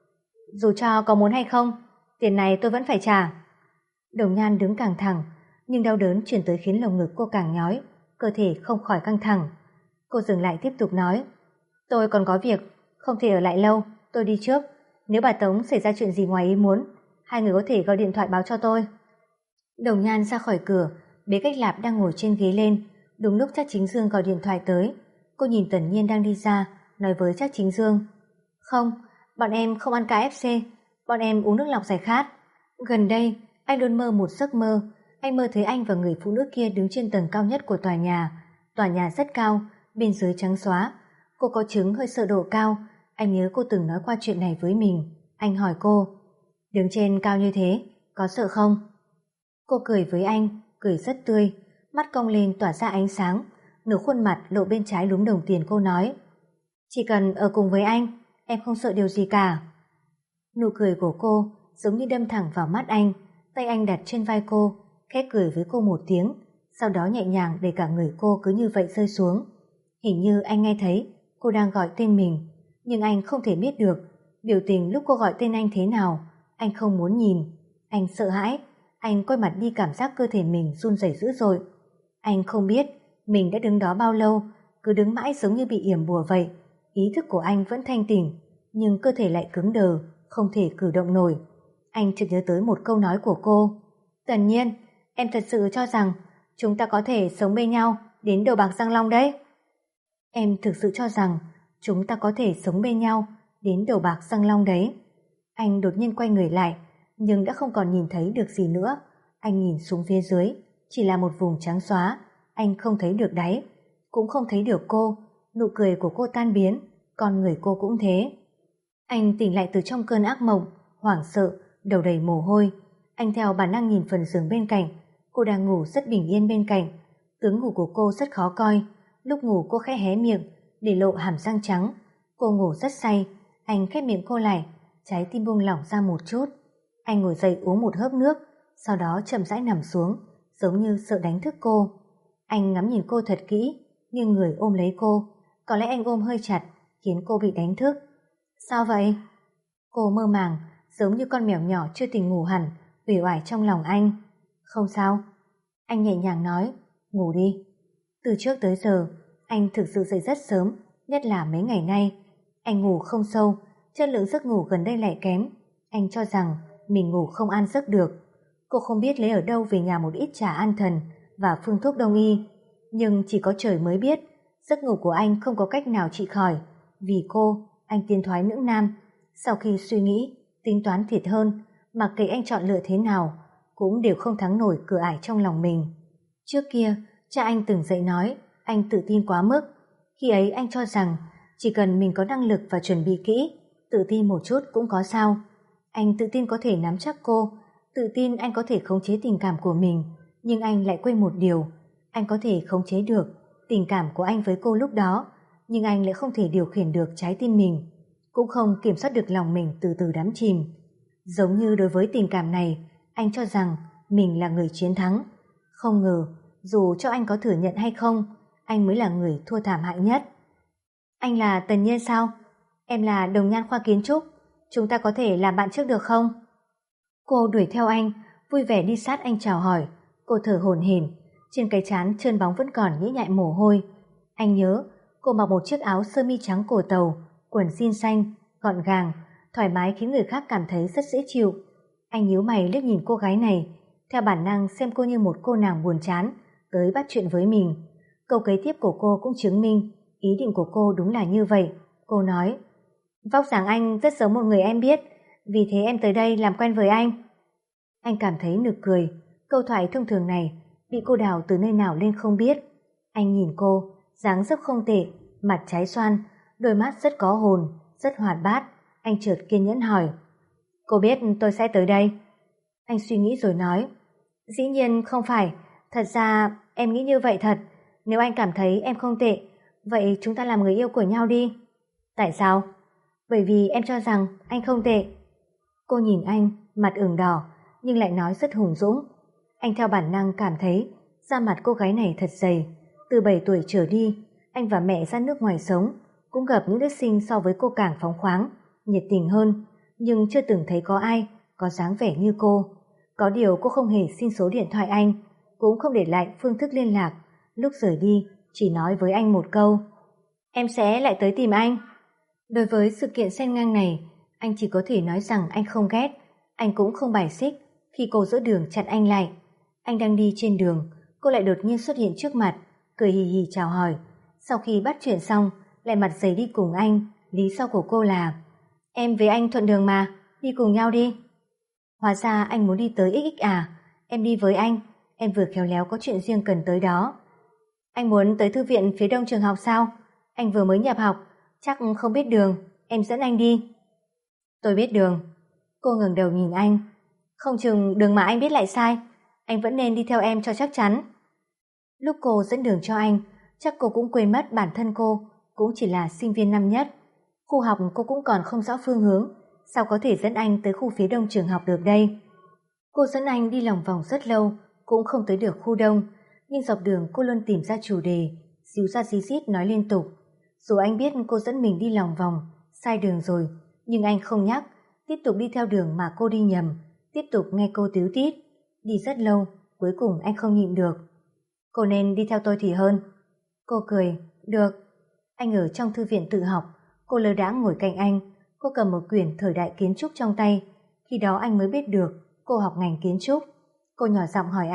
Dù cho có muốn hay không, tiền này tôi vẫn phải trả. Đồng Nhan đứng càng thẳng, nhưng đau đớn chuyển tới khiến lồng ngực cô càng nhói, cơ thể không khỏi căng thẳng. Cô dừng lại tiếp tục nói, tôi còn có việc, không thể ở lại lâu, tôi đi trước. Nếu bà Tống xảy ra chuyện gì ngoài ý muốn, hai người có thể gọi điện thoại báo cho tôi. Đồng Nhan ra khỏi cửa, bế Cách Lạp đang ngồi trên ghế lên. Đúng lúc Trác Chính Dương gọi điện thoại tới, cô nhìn Tần Nhiên đang đi ra, nói với Trác Chính Dương, không, bọn em không ăn KFC, bọn em uống nước lọc giải khát. Gần đây, anh luôn mơ một giấc mơ, anh mơ thấy anh và người phụ nữ kia đứng trên tầng cao nhất của tòa nhà rất cao, bên dưới trắng xóa. Cô có chứng hơi sợ độ cao, anh nhớ cô từng nói qua chuyện này với mình. Anh hỏi cô, đứng trên cao như thế, có sợ không? Cô cười với anh, cười rất tươi, mắt cong lên tỏa ra ánh sáng, nửa khuôn mặt lộ bên trái lúm đồng tiền. Cô nói, chỉ cần ở cùng với anh, em không sợ điều gì cả. Nụ cười của cô giống như đâm thẳng vào mắt anh, tay anh đặt trên vai cô, khẽ cười với cô một tiếng, sau đó nhẹ nhàng để cả người cô cứ như vậy rơi xuống. Hình như anh nghe thấy cô đang gọi tên mình, nhưng anh không thể biết được biểu tình lúc cô gọi tên anh thế nào. Anh không muốn nhìn, anh sợ hãi, anh quay mặt đi, cảm giác cơ thể mình run rẩy dữ dội. Anh không biết mình đã đứng đó bao lâu, cứ đứng mãi giống như bị yểm bùa vậy. Ý thức của anh vẫn thanh tỉnh, nhưng cơ thể lại cứng đờ, không thể cử động nổi. Anh chợt nhớ tới một câu nói của cô, Tần Nhiên, em thật sự cho rằng chúng ta có thể sống bên nhau đến đầu bạc răng long đấy? Em thực sự cho rằng chúng ta có thể sống bên nhau đến đầu bạc răng long đấy? Anh đột nhiên quay người lại, nhưng đã không còn nhìn thấy được gì nữa. Anh nhìn xuống phía dưới, chỉ là một vùng trắng xóa. Anh không thấy được đáy, cũng không thấy được cô. Nụ cười của cô tan biến, con người cô cũng thế. Anh tỉnh lại từ trong cơn ác mộng, hoảng sợ, đầu đầy mồ hôi. Anh theo bản năng nhìn phần giường bên cạnh, cô đang ngủ rất bình yên bên cạnh. Tướng ngủ của cô rất khó coi, lúc ngủ cô khẽ hé miệng, để lộ hàm răng trắng. Cô ngủ rất say, anh khép miệng cô lại, trái tim buông lỏng ra một chút. Anh ngồi dậy uống một hớp nước, sau đó chậm rãi nằm xuống, giống như sợ đánh thức cô. Anh ngắm nhìn cô thật kỹ, nghiêng người ôm lấy cô. Có lẽ anh ôm hơi chặt, khiến cô bị đánh thức. Sao vậy? Cô mơ màng, giống như con mèo nhỏ chưa tỉnh ngủ hẳn, uể oải trong lòng anh. Không sao. Anh nhẹ nhàng nói, ngủ đi. Từ trước tới giờ, anh thực sự dậy rất sớm, nhất là mấy ngày nay. Anh ngủ không sâu, chất lượng giấc ngủ gần đây lại kém. Anh cho rằng mình ngủ không an giấc được. Cô không biết lấy ở đâu về nhà một ít trà an thần và phương thuốc đông y, nhưng chỉ có trời mới biết giấc ngủ của anh không có cách nào trị khỏi. Vì cô, anh tiến thoái lưỡng nan. Sau khi suy nghĩ, tính toán thiệt hơn, mặc kệ anh chọn lựa thế nào, cũng đều không thắng nổi cửa ải trong lòng mình. Trước kia, cha anh từng dạy nói, anh tự tin quá mức. Khi ấy anh cho rằng chỉ cần mình có năng lực và chuẩn bị kỹ, tự tin một chút cũng có sao. Anh tự tin có thể nắm chắc cô, tự tin anh có thể khống chế tình cảm của mình, nhưng anh lại quên một điều. Anh có thể khống chế được tình cảm của anh với cô lúc đó, nhưng anh lại không thể điều khiển được trái tim mình, cũng không kiểm soát được lòng mình từ từ đắm chìm. Giống như đối với tình cảm này, anh cho rằng mình là người chiến thắng. Không ngờ, dù cho anh có thừa nhận hay không, anh mới là người thua thảm hại nhất. Anh là Tần Nhiên sao? Em là Đồng Nhan khoa kiến trúc, chúng ta có thể làm bạn trước được không? Cô đuổi theo anh, vui vẻ đi sát anh chào hỏi. Cô thở hổn hển, trên cái trán trơn bóng vẫn còn nhễ nhại mồ hôi. Anh nhớ cô mặc một chiếc áo sơ mi trắng cổ tàu, quần jean xanh, gọn gàng, thoải mái khiến người khác cảm thấy rất dễ chịu. Anh nhíu mày liếc nhìn cô gái này, theo bản năng xem cô như một cô nàng buồn chán tới bắt chuyện với mình. Câu kế tiếp của cô cũng chứng minh ý định của cô đúng là như vậy. Cô nói, vóc dáng anh rất giống một người em biết, vì thế em tới đây làm quen với anh. Anh cảm thấy nực cười, Câu thoại thông thường này bị cô đào từ nơi nào lên không biết. Anh nhìn cô, dáng dấp không tệ, mặt trái xoan, đôi mắt rất có hồn, rất hoạt bát. Anh chợt kiên nhẫn hỏi, cô biết tôi sẽ tới đây? Anh suy nghĩ rồi nói, dĩ nhiên không phải, thật ra em nghĩ như vậy thật. Nếu anh cảm thấy em không tệ, vậy chúng ta làm người yêu của nhau đi. Tại sao? Bởi vì em cho rằng anh không tệ. Cô nhìn anh, mặt ửng đỏ, nhưng lại nói rất hùng dũng. Anh theo bản năng cảm thấy da mặt cô gái này thật dày. Từ 7 tuổi trở đi, anh và mẹ ra nước ngoài sống, cũng gặp những đứa sinh so với cô càng phóng khoáng, nhiệt tình hơn, nhưng chưa từng thấy có ai có dáng vẻ như cô. Có điều cô không hề xin số điện thoại anh, cũng không để lại phương thức liên lạc. Lúc rời đi, chỉ nói với anh một câu, em sẽ lại tới tìm anh. Đối với sự kiện xen ngang này, anh chỉ có thể nói rằng anh không ghét, anh cũng không bài xích. Khi cô giữa đường chặn anh lại, anh đang đi trên đường, cô lại đột nhiên xuất hiện trước mặt, cười hì hì chào hỏi. Sau khi bắt chuyện xong, lại mặt dày đi cùng anh. Lý do của cô là, em với anh thuận đường mà, đi cùng nhau đi. Hóa ra anh muốn đi tới XX à? Em đi với anh, em vừa khéo léo có chuyện riêng cần tới đó. Anh muốn tới thư viện phía đông trường học sao? Anh vừa mới nhập học, chắc không biết đường, em dẫn anh đi. Tôi biết đường. Cô ngẩng đầu nhìn anh. Không chừng đường mà anh biết lại sai, anh vẫn nên đi theo em cho chắc chắn. Lúc cô dẫn đường cho anh, chắc cô cũng quên mất bản thân cô cũng chỉ là sinh viên năm nhất. Khu học cô cũng còn không rõ phương hướng, sao có thể dẫn anh tới khu phía đông trường học được đây? Cô dẫn anh đi lòng vòng rất lâu, cũng không tới được khu đông, nhưng dọc đường cô luôn tìm ra chủ đề, díu ra dí dít nói liên tục. Dù anh biết cô dẫn mình đi lòng vòng, sai đường rồi, nhưng anh không nhắc, tiếp tục đi theo đường mà cô đi nhầm, tiếp tục nghe cô tíu tít. Đi rất lâu, cuối cùng anh không nhịn được. Cô nên đi theo tôi thì hơn. Cô cười, được. Anh ở trong thư viện tự học, cô lơ đãng ngồi cạnh anh, cô cầm một quyển thời đại kiến trúc trong tay. Khi đó anh mới biết được cô học ngành kiến trúc. Cô nhỏ giọng hỏi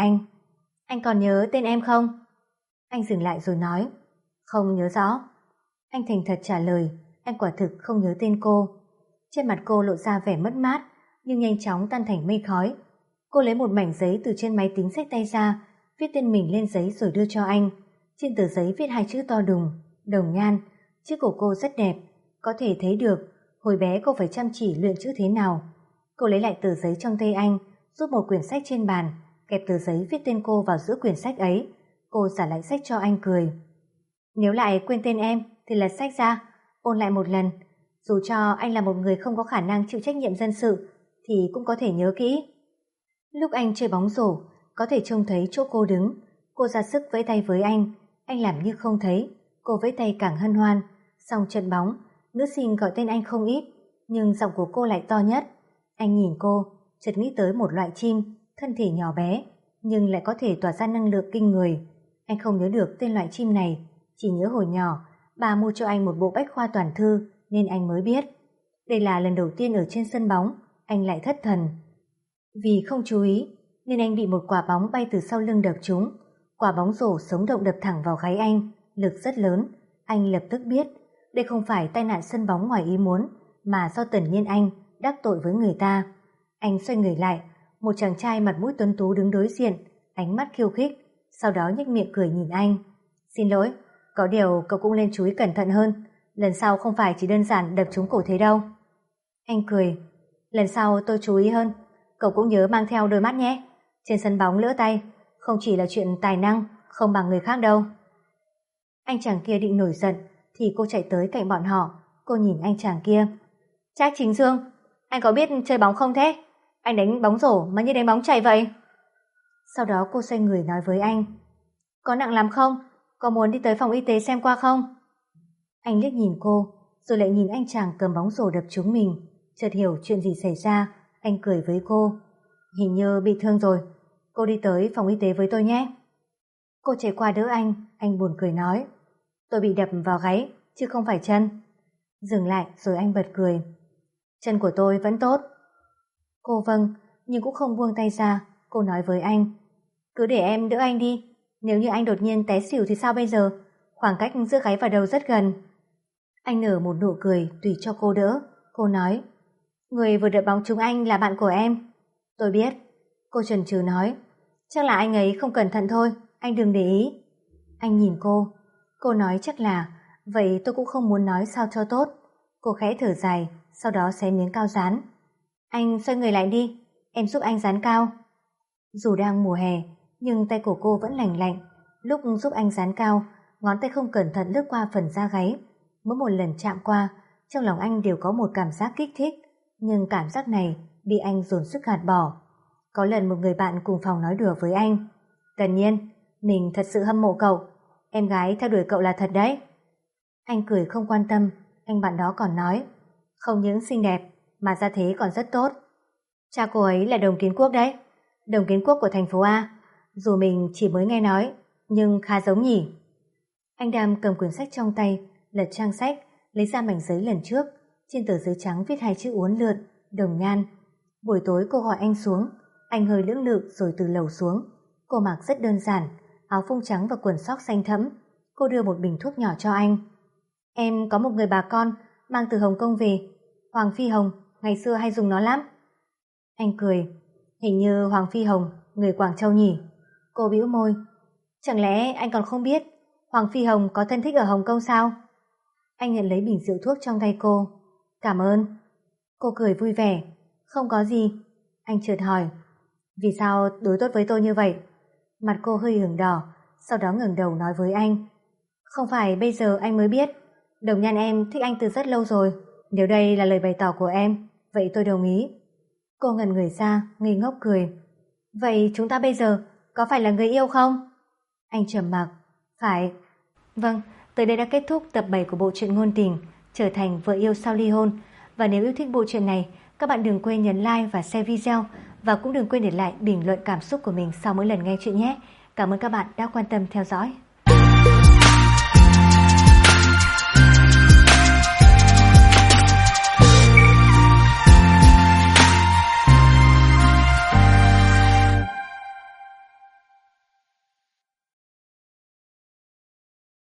anh còn nhớ tên em không? Anh dừng lại rồi nói, không nhớ rõ. Anh thành thật trả lời, anh quả thực không nhớ tên cô. Trên mặt cô lộ ra vẻ mất mát, nhưng nhanh chóng tan thành mây khói. Cô lấy một mảnh giấy từ trên máy tính xách tay ra, viết tên mình lên giấy rồi đưa cho anh. Trên tờ giấy viết 2 chữ to đùng, Đồng Nhan. Chữ của cô rất đẹp, có thể thấy được hồi bé cô phải chăm chỉ luyện chữ thế nào. Cô lấy lại tờ giấy trong tay anh, rút một quyển sách trên bàn, kẹp tờ giấy viết tên cô vào giữa quyển sách ấy. Cô trả lại sách cho anh cười. Nếu lại quên tên em thì lật sách ra, ôn lại một lần. Dù cho anh là một người không có khả năng chịu trách nhiệm dân sự thì cũng có thể nhớ kỹ. Lúc anh chơi bóng rổ, có thể trông thấy chỗ cô đứng. Cô ra sức vẫy tay với anh làm như không thấy. Cô vẫy tay càng hân hoan. Xong trận bóng, nữ sinh gọi tên anh không ít, nhưng giọng của cô lại to nhất. Anh nhìn cô, chợt nghĩ tới một loại chim, thân thể nhỏ bé, nhưng lại có thể tỏa ra năng lượng kinh người. Anh không nhớ được tên loại chim này, chỉ nhớ hồi nhỏ, bà mua cho anh một bộ bách khoa toàn thư nên anh mới biết. Đây là lần đầu tiên ở trên sân bóng, anh lại thất thần. Vì không chú ý, nên anh bị một quả bóng bay từ sau lưng đập trúng. Quả bóng rổ sống động đập thẳng vào gáy anh, lực rất lớn. Anh lập tức biết, đây không phải tai nạn sân bóng ngoài ý muốn, mà do Tần Nhiên Anh đắc tội với người ta. Anh xoay người lại, một chàng trai mặt mũi tuấn tú đứng đối diện, ánh mắt khiêu khích, sau đó nhếch miệng cười nhìn anh. Xin lỗi, có điều cậu cũng nên chú ý cẩn thận hơn, lần sau không phải chỉ đơn giản đập trúng cổ thế đâu. Anh cười, lần sau tôi chú ý hơn, cậu cũng nhớ mang theo đôi mắt nhé. Trên sân bóng lỡ tay, không chỉ là chuyện tài năng, không bằng người khác đâu. Anh chàng kia định nổi giận, thì cô chạy tới cạnh bọn họ. Cô nhìn anh chàng kia. Trác Chính Dương, anh có biết chơi bóng không thế? Anh đánh bóng rổ mà như đánh bóng chày vậy. Sau đó cô xoay người nói với anh. Có nặng lắm không? Có muốn đi tới phòng y tế xem qua không? Anh liếc nhìn cô, rồi lại nhìn anh chàng cầm bóng rổ đập trúng mình. Chợt hiểu chuyện gì xảy ra, anh cười với cô. Hình như bị thương rồi, cô đi tới phòng y tế với tôi nhé. Cô chạy qua đỡ anh buồn cười nói. Tôi bị đập vào gáy, chứ không phải chân. Dừng lại rồi anh bật cười. Chân của tôi vẫn tốt. Cô vâng, nhưng cũng không buông tay ra. Cô nói với anh. Cứ để em đỡ anh đi. Nếu như anh đột nhiên té xỉu thì sao bây giờ? Khoảng cách giữa gáy và đầu rất gần. Anh nở một nụ cười tùy cho cô đỡ. Cô nói. Người vừa đập bóng trúng anh là bạn của em. Tôi biết. Cô chần chừ nói. Chắc là anh ấy không cẩn thận thôi, anh đừng để ý. Anh nhìn cô nói chắc là, vậy tôi cũng không muốn nói sao cho tốt. Cô khẽ thở dài, sau đó xé miếng cao rán. Anh xoay người lại đi, em giúp anh rán cao. Dù đang mùa hè, nhưng tay của cô vẫn lành lạnh. Lúc giúp anh rán cao, ngón tay không cẩn thận lướt qua phần da gáy. Mỗi một lần chạm qua, trong lòng anh đều có một cảm giác kích thích, nhưng cảm giác này bị anh dồn sức gạt bỏ. Có lần một người bạn cùng phòng nói đùa với anh, Cần Nhiên, mình thật sự hâm mộ cậu, em gái theo đuổi cậu là thật đấy. Anh cười không quan tâm, anh bạn đó còn nói, không những xinh đẹp mà gia thế còn rất tốt. Cha cô ấy là đồng kiến quốc đấy, đồng kiến quốc của thành phố A, dù mình chỉ mới nghe nói, nhưng khá giống nhỉ. Anh Đam cầm quyển sách trong tay, lật trang sách, lấy ra mảnh giấy lần trước, trên tờ giấy trắng viết 2 chữ uốn lượn, Đồng Nhan. Buổi tối cô gọi anh xuống, anh hơi lưỡng lự rồi từ lầu xuống. Cô mặc rất đơn giản, áo phông trắng và quần sóc xanh thẫm. Cô đưa một bình thuốc nhỏ cho anh. Em có một người bà con mang từ Hồng Kông về, Hoàng Phi Hồng, ngày xưa hay dùng nó lắm. Anh cười, hình như Hoàng Phi Hồng, người Quảng Châu nhỉ? Cô bĩu môi, chẳng lẽ anh còn không biết Hoàng Phi Hồng có thân thích ở Hồng Kông sao? Anh nhận lấy bình rượu thuốc trong tay cô. Cảm ơn. Cô cười vui vẻ. Không có gì. Anh chợt hỏi, vì sao đối tốt với tôi như vậy? Mặt cô hơi ửng đỏ, sau đó ngẩng đầu nói với anh, không phải bây giờ anh mới biết, Đồng Nhan em thích anh từ rất lâu rồi. Nếu đây là lời bày tỏ của em, vậy tôi đồng ý. Cô ngẩn người ra, ngây ngốc cười. Vậy chúng ta bây giờ có phải là người yêu không? Anh trầm mặc. Phải. Vâng, tới đây đã kết thúc tập 7 của bộ truyện ngôn tình Trở thành vợ yêu sau ly hôn. Và nếu yêu thích bộ truyện này, các bạn đừng quên nhấn like và share video, và cũng đừng quên để lại bình luận cảm xúc của mình sau mỗi lần nghe chuyện nhé. Cảm ơn các bạn đã quan tâm theo dõi.